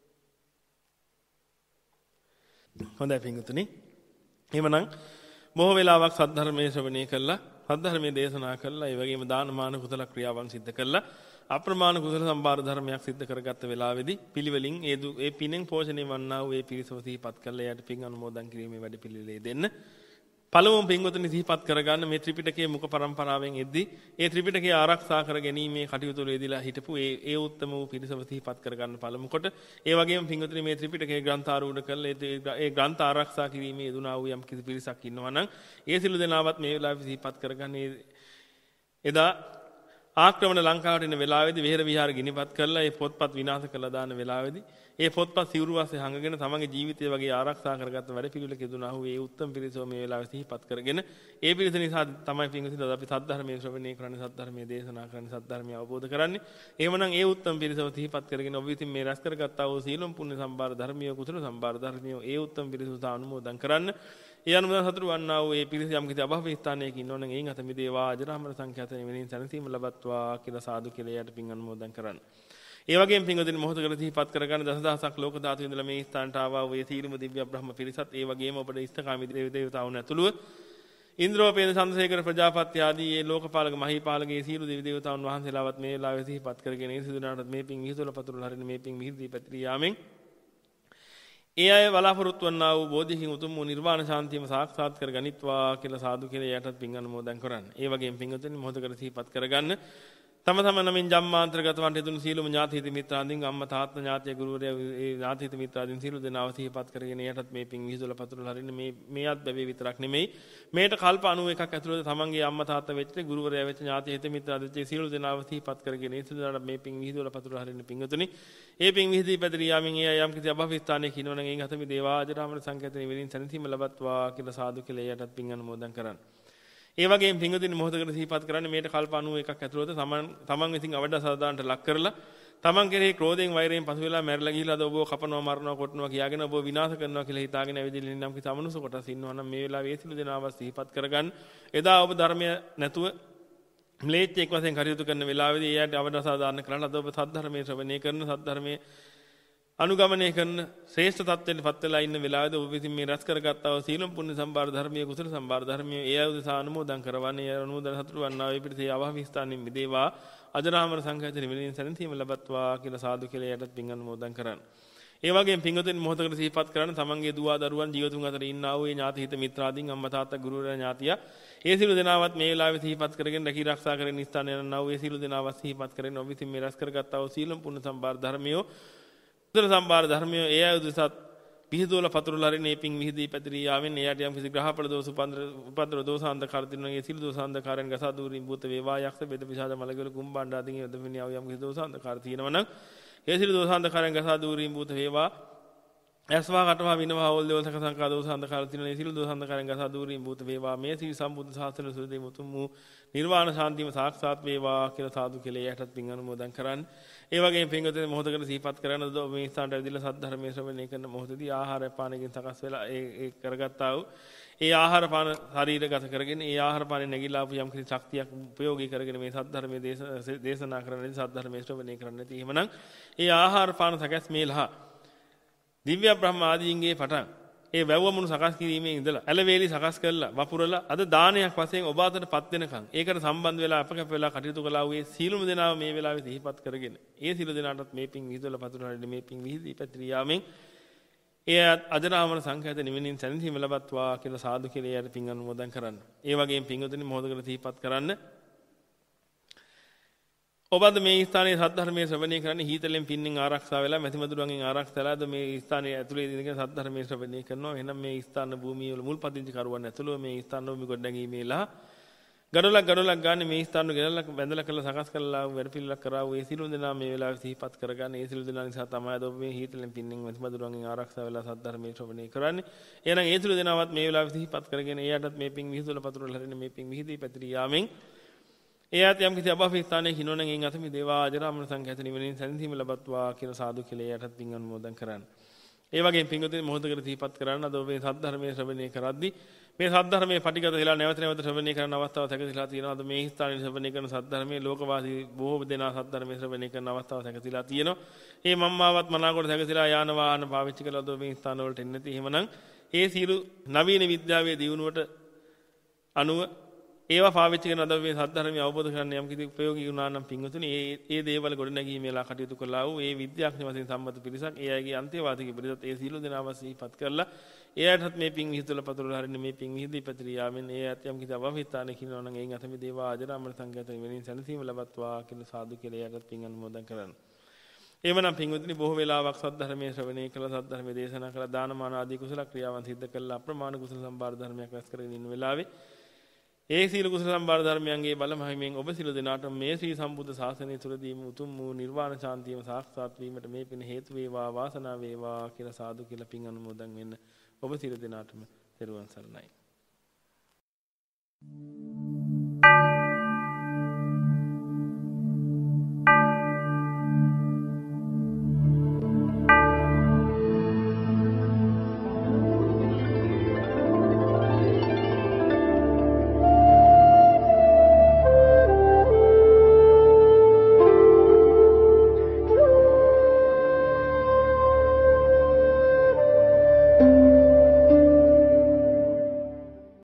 හොඳයි පින්වතුනි. එහෙමනම් බොහෝ වෙලාවක් සද්ධර්මයේ ශ්‍රවණය කළා, සද්ධර්මයේ දේශනා කළා, ඒ වගේම දානමාන කුසල ක්‍රියාවන් සිද්ධ කළා. අප්‍රමාණ කුසල සම්භාර ධර්මයක් සිද්ධ කරගත්ත වෙලාවේදී පිළිවෙලින් ඒ ඒ පිනෙන් පෝෂණය වන්නා වූ ඒ පිරිසව සිහිපත් කළා. එයාට පින් අනුමෝදන් කිරීමේ වැඩ පිළිවෙලේ දෙන්න. පළමුව පින්වතුනි සිහිපත් කරගන්න මේ ත්‍රිපිටකයේ මුඛ පරම්පරාවෙන් එද්දී ඒ ත්‍රිපිටකය ආරක්ෂා කර ගැනීමේ කටයුතු වලදීලා හිටපු ඒ ඒ උත්තම වූ පිරිසව සිහිපත් කරගන්න පළමු කොට ඒ වගේම පින්වතුනි මේ ත්‍රිපිටකයේ ග්‍රන්ථාරූඪ කරලා ඒ ග්‍රන්ථ ආරක්ෂා කිරීමේ යෙදුනා වූ යම් කිසි පිරිසක් ඉන්නවා නම් ඒ සිළු දෙනාවත් මේ වෙලාවේ සිහිපත් කරගන්න. එදා ආක්‍රමණ ලංකාවට එන වෙලාවේදී විහෙර විහාර ගිනිපත් කරලා ඒ පොත්පත් විනාශ කළා දාන වෙලාවේදී ඒ පොත්පත් සිවුරු වාසේ හංගගෙන තමන්ගේ ජීවිතය වගේ ආරක්ෂා කරගත්ත වැඩ පිළිවෙලක යෙදුනා වූ ඒ උත්තම පිරිසව මේ වෙලාවේ සිහිපත් කරගෙන ඒ පිරිස නිසා තමයි පින්වතුනි අපි සද්ධර්මයේ ශ්‍රවණය කරන්නේ, සද්ධර්මයේ දේශනා කරන්නේ, සද්ධර්මය අවබෝධ කරන්නේ. එහෙමනම් ඒ උත්තම පිරිසව සිහිපත් කරගෙන ඔබ විසින් මේ රැස් කරගත්තා වූ සීලම් පුණ්‍ය සම්භාර ධර්මිය කුසල සම්භාර ධර්මිය ඒ උත්තම පිරිසට අනුමෝදන් කරන්න. ඒ අනුමෝදන් සතුරු වන්නා වූ ඒ පිරිස යම් කිසි අභව ස්ථානයක ඉන්නවනම් එයින් අත මිදේවා අජරාමර සංඛ්‍යාත නිවෙනින් සැනසීම ලබත්වා කියලා සාදු කියලා යට පින් අනුමෝදන් කරන්න. ඒ වගේම පින්වතුනි මොහොතකට සිහිපත් කරගන්න දසදහසක් ලෝක ධාතු ඉඳලා මේ ස්ථානට ආවා වූ සීලම දිව්‍ය බ්‍රහ්ම පිරිසත් ඒ වගේම ඔබට ඉෂ්ඨකාමී දේව දේවතාවුන් ඇතුළුව ඉන්ද්‍රෝපේන චන්ද්‍රසේකර ප්‍රජාපති ආදී ඒ ලෝකපාලක මහීපාලකගේ සීල දේව දේවතාවුන් වහන්සේලාවත් මේ වෙලාවේ සිහිපත් කරගෙන ඒ සිදුනාට මේ පින් විහිදුවල පතුරුල හරින මේ පින් විහිදී පැතිරී යාමෙන් ඒ අය බලාපොරොත්තු වන්නා වූ බෝධිහිං උතුම් වූ නිර්වාණ ශාන්තියම සාක්ෂාත් කර ගනිත්වා කියලා සාදු කියලා යටත් පින් අනුමෝදන් කරන්න. ඒ වගේම පින්වතුනි මොහොතකට සිහිපත් කරගන්න තම තම නමින් ජම්මාන්තරගත වන්ට යෙදුණු සීලම ඥාති හිත මිත්‍රාදීන් අම්මා තාත්තා ඥාතිය ගුරුවරයා ඒ ඥාති හිත මිත්‍රාදීන් සීල දෙනාව සිහිපත් කරගෙන යටත් මේ පින් විහිදුවල පතුරුල හරින්න මේ මේත් බැවේ විතරක් නෙමෙයි මේට කල්ප අනූ එකක් ඇතුළත තමන්ගේ අම්මා තාත්තා වෙච්ච ගුරුවරයා වෙච්ච ඥාති හිත මිත්‍රාදීන් සීල දෙනාව සිහිපත් කරගෙන ඒ සිදුනාට මේ පින් විහිදුවල පතුරුල හරින්න පින්වතුනි ඒ පින් විහිදී පැතිරී යාමින් ඒ යම් කිසි අභව ස්ථානයක ඉන්නවනම් ඒ හතමි දේවා අජරාමර සංකේත නිවෙලින් සැනසීම ලබත්වා කියලා සාදු කියලා යටත් පින් අනුමෝදන් කරන්න. ඒ වගේම පින්වතුනි මොහොතකට සිහිපත් කරන්නේ මේට කල්ප අනූ එකක් ඇතුළත තමන් තමන් විසින් අවඩ සදාන්ට ලක් කරලා තමන් කෙරෙහි ක්‍රෝධයෙන් වෛරයෙන් පසු වෙලා මැරිලා ගිහිලා ඔබව කපනවා මරනවා කොටනවා කියාගෙන ඔබව විනාශ කරනවා කියලා හිතාගෙන ඇවිදින්න නම් කිසි අමනුෂ්‍ය කොටස් ඉන්නවා නම් මේ වෙලාවේ ඒ සිළු දෙනාව සිහිපත් කරගන්න. එදා ඔබ ධර්මය නැතුව ම්ලේච්ඡෙක් වශයෙන් කටයුතු කරන වෙලාවේදී එයාට අවඩ සදාන්න කරලා අද ඔබ සද්ධර්මයේ ශ්‍රවණය කරන සද්ධර්මයේ අනුගමනය කරන ශ්‍රේෂ්ඨ තත්ත්වයට පත් වෙලා ඉන්න වෙලාවේදී ඔබ විසින් මේ රැස් කරගත්තා වූ සීලම් පුණ්‍ය සම්භාර ධර්මයේ කුසල සම්භාර ධර්මයේ ඒ අය උදෙසා අනුමෝදන් කරවන්නේ ඒ අනුමෝදන් සතුටු වන්නා වේ පිටේ ආවහ ස්ථානින් මිදේවා අජරාමර සංඛ්‍යාත නිවෙලින් සැනසීම ලබත්වා කියලා සාදු කියලා යටත් පින් අනුමෝදන් කරන්න. ඒ වගේම පින්වතුනි මොහොතකට සිහිපත් කරන්න තමන්ගේ දුව දරුවන් ජීවිතුන් අතර ඉන්නා වූ ඒ ඥාති හිත මිත්‍රාදීන් අම්මා තාත්තා ගුරුවරයා ඥාතියා ඒ සියලු දෙනාවත් මේ වෙලාවේ සිහිපත් කරගෙන රැකී ආරක්ෂා කරගෙන ස්ථාන යනනා වූ ඒ සියලු දෙනාවත් සිහිපත් කරගෙන ඔබ විසින් මේ රැස් කරගත්තා වූ සීලම් පුණ්‍ය සම්භාර ධර්මියෝ උත්තර සම්භාර ධර්මියෝ ඒ අය උදෙසත් පිහිදුවල පතුරුල හරින මේ පිං විහිදී පැතිරී යාවෙන් එයාට යම් කිසි ග්‍රහපල දෝෂ උපන්දර උපන්දර දෝසාන්ධකාර දිනුනේ සිල් දෝසාන්ධකාරයන් ගසා දූරින් භූත වේවා යක්ෂ බෙද පිසාද මලගල කුම්බණ්ඩ ආදීන් යොදමිනිය යම් කිසි දෝසාන්ධකාර තියෙනවා නම් ඒ සිල් දෝසාන්ධකාරයන් ගසා දූරින් භූත වේවා ඇස්වා කටවා විනවා හෝල් දේවල් සක සංකා දෝසාන්ධකාර දිනුනේ සිල් දෝසාන්ධකාරයන් ගසා දූරින් භූත වේවා මේ සිල් සම්බුද්ධ ශාසන සුදේ මුතුම් වූ නිර්වාණ ශාන්තියම සාක්ෂාත් වේවා කියලා සාදු කියලා යටත් පිං අනුමෝදන් කරන්න. ඒ වගේම පින්වතුනි මොහොතකට සිහිපත් කරන දෝ මේ ස්ථානට ඇවිදලා සද්ධර්මයේ ශ්‍රවණය කරන මොහොතදී ආහාර පානකින් සකස් වෙලා ඒ ඒ කරගත්තා වූ ඒ ආහාර පාන ශරීරගත කරගෙන ඒ ආහාර පානේ නැగిලා ආපු යම් කිසි ශක්තියක් ප්‍රයෝගී කරගෙන මේ සද්ධර්මයේ දේශනා කරන්නේ සද්ධර්මයේ ශ්‍රවණය කරන්නේ නැති එහෙමනම් ඒ ආහාර පාන සකස් මේලහා දිව්‍ය බ්‍රහ්ම ආදීන්ගේ පටන් ඒ වැව්වමුණු සකස් කිරීමේ ඉඳලා ඇලවේලි සකස් කරලා වපුරලා අද දානයක් වශයෙන් ඔබ අතටපත් වෙනකන් ඒකට සම්බන්ධ වෙලා අපකප වෙලා කටයුතු කළා වූ ඒ සීලුම දෙනාව මේ වෙලාවේ සිහිපත් කරගෙන ඒ සීල දෙනාටත් මේ පිං විහිදුවලා පතුරන හරියට මේ පිං විහිදී පැතිරියාමෙන් ඒ අජරාමර සංඛ්‍යාත නිවෙනින් සැනසීම ලැබත්වා කියලා සාදු කියලා යට පිං අනුමෝදන් කරන්න. ඒ වගේම පිංගුතුනි මොහොතකට සිහිපත් කරන්න ඔබද මේ ස්ථානයේ සද්ධර්මයේ ශ්‍රවණය කරන්නේ හීතලෙන් පින්නින් ආරක්ෂා වෙලා මැතිමදුරුවන්ගෙන් ආරක්ෂා වෙලාද මේ ස්ථානයේ ඇතුලේ ඉඳගෙන සද්ධර්මයේ ශ්‍රවණය කරනවා. එහෙනම් මේ ස්ථාන භූමිය වල මුල් පදිංචි කරුවන් ඇතුළු මේ ස්ථාන භූමි ගොඩනැගීමේලා ගඩොලක් ගඩොලක් ගන්න මේ ස්ථාන ගෙනල්ලා බැඳලා කරලා සකස් කරලා වැඩ පිළිලක් කරා වූ ඒ සිළු දෙනා මේ වෙලාවේ සිහිපත් කරගන්න. ඒ සිළු දෙනා නිසා තමයි අද ඔබ මේ හීතලෙන් පින්නින් මැතිමදුරුවන්ගෙන් ආරක්ෂා වෙලා සද්ධර්මයේ ශ්‍රවණය කරන්නේ. එහෙනම් ඒ සිළු දෙනාවත් මේ වෙලාවේ සිහිපත් කරගෙන එයාටත් මේ පින් විහිදුවල පතුරවල හරින මේ පින් විහිදී පැතිරී යාමෙන් එයාට යම් කිසි අභාව ස්ථානයේ හිනවන එන් අතමි දේවා අජරාමර සංඛ්‍යාත නිවෙනින් සැනසීම ලැබත්වා කියලා සාදු කියලා එයාටත් පින් අනුමෝදන් කරන්න. ඒ වගේම පින්වතුනි මොහොතකට සිහිපත් කරන්න අද ඔබේ සද්ධර්මයේ ශ්‍රවණය කරද්දී මේ සද්ධර්මයේ පටිගත වෙලා නැවත නැවත ශ්‍රවණය කරන අවස්ථාවක් සැකසීලා තියෙනවා. අද මේ ස්ථානයේ ශ්‍රවණය කරන සද්ධර්මයේ ලෝකවාසී බොහෝ දෙනා සද්ධර්මයේ ශ්‍රවණය කරන අවස්ථාවක් සැකසීලා තියෙනවා. මේ මම්මාවත් මනාකොට සැකසීලා යාන වාහන පාවිච්චි කරලා අද මේ ස්ථාන වලට එන්නේ නැති. එහෙමනම් ඒ සියලු නවීන විද්‍යාවේ දියුණුවට අනුව ඒවා පාවිච්චි කරන අද මේ සද්ධර්මය අවබෝධ කරගන්න යම් කිසි ප්‍රයෝගී වුණා නම් පින්වතුනි ඒ ඒ දේවල් ගොඩනැගීමේලා කටයුතු කළා වූ ඒ විද්‍යාඥ වශයෙන් සම්මත පිරිසක් ඒ අයගේ අන්තේවාදී පිරිසත් ඒ සීල දෙනාව සිහිපත් කරලා ඒ අයටත් මේ පින් විහිදුවල පතුරවල හරින්න මේ පින් විහිදී පැතිරියාවෙන් ඒ අයත් යම් කිසි අවහිතානයක් ඉන්නවා නම් එයින් අතමි දේවා ආජරාමර සංඝයාත වෙනින් සැනසීම ලබත්වා කියලා සාදු කියලා එයටත් පින් අනුමෝදන් කරන්න. එවනම් පින්වතුනි බොහෝ වෙලාවක් සද්ධර්මයේ ශ්‍රවණය කළා සද්ධර්මයේ දේශනා කළා දානමාන ආදී කුසල ක්‍රියාවන් සිද්ධ කළා අප්‍රමාණ කුසල සම්භාර ධර්මයක් රැස් කරගෙන ඉන්න වෙලාවේ ඒ සීල කුසල සම්භාර ධර්මයන්ගේ බල මහිමෙන් ඔබ සියලු දෙනාට මේ ශ්‍රී සම්බුද්ධ ශාසනය තුලදීම උතුම් වූ නිර්වාණ ශාන්තියම සාක්ෂාත් වීමට මේ පින හේතු වේවා වාසනාව වේවා කියලා සාදු කියලා පින් අනුමෝදන් වෙන්න ඔබ සියලු දෙනාටම තෙරුවන් සරණයි.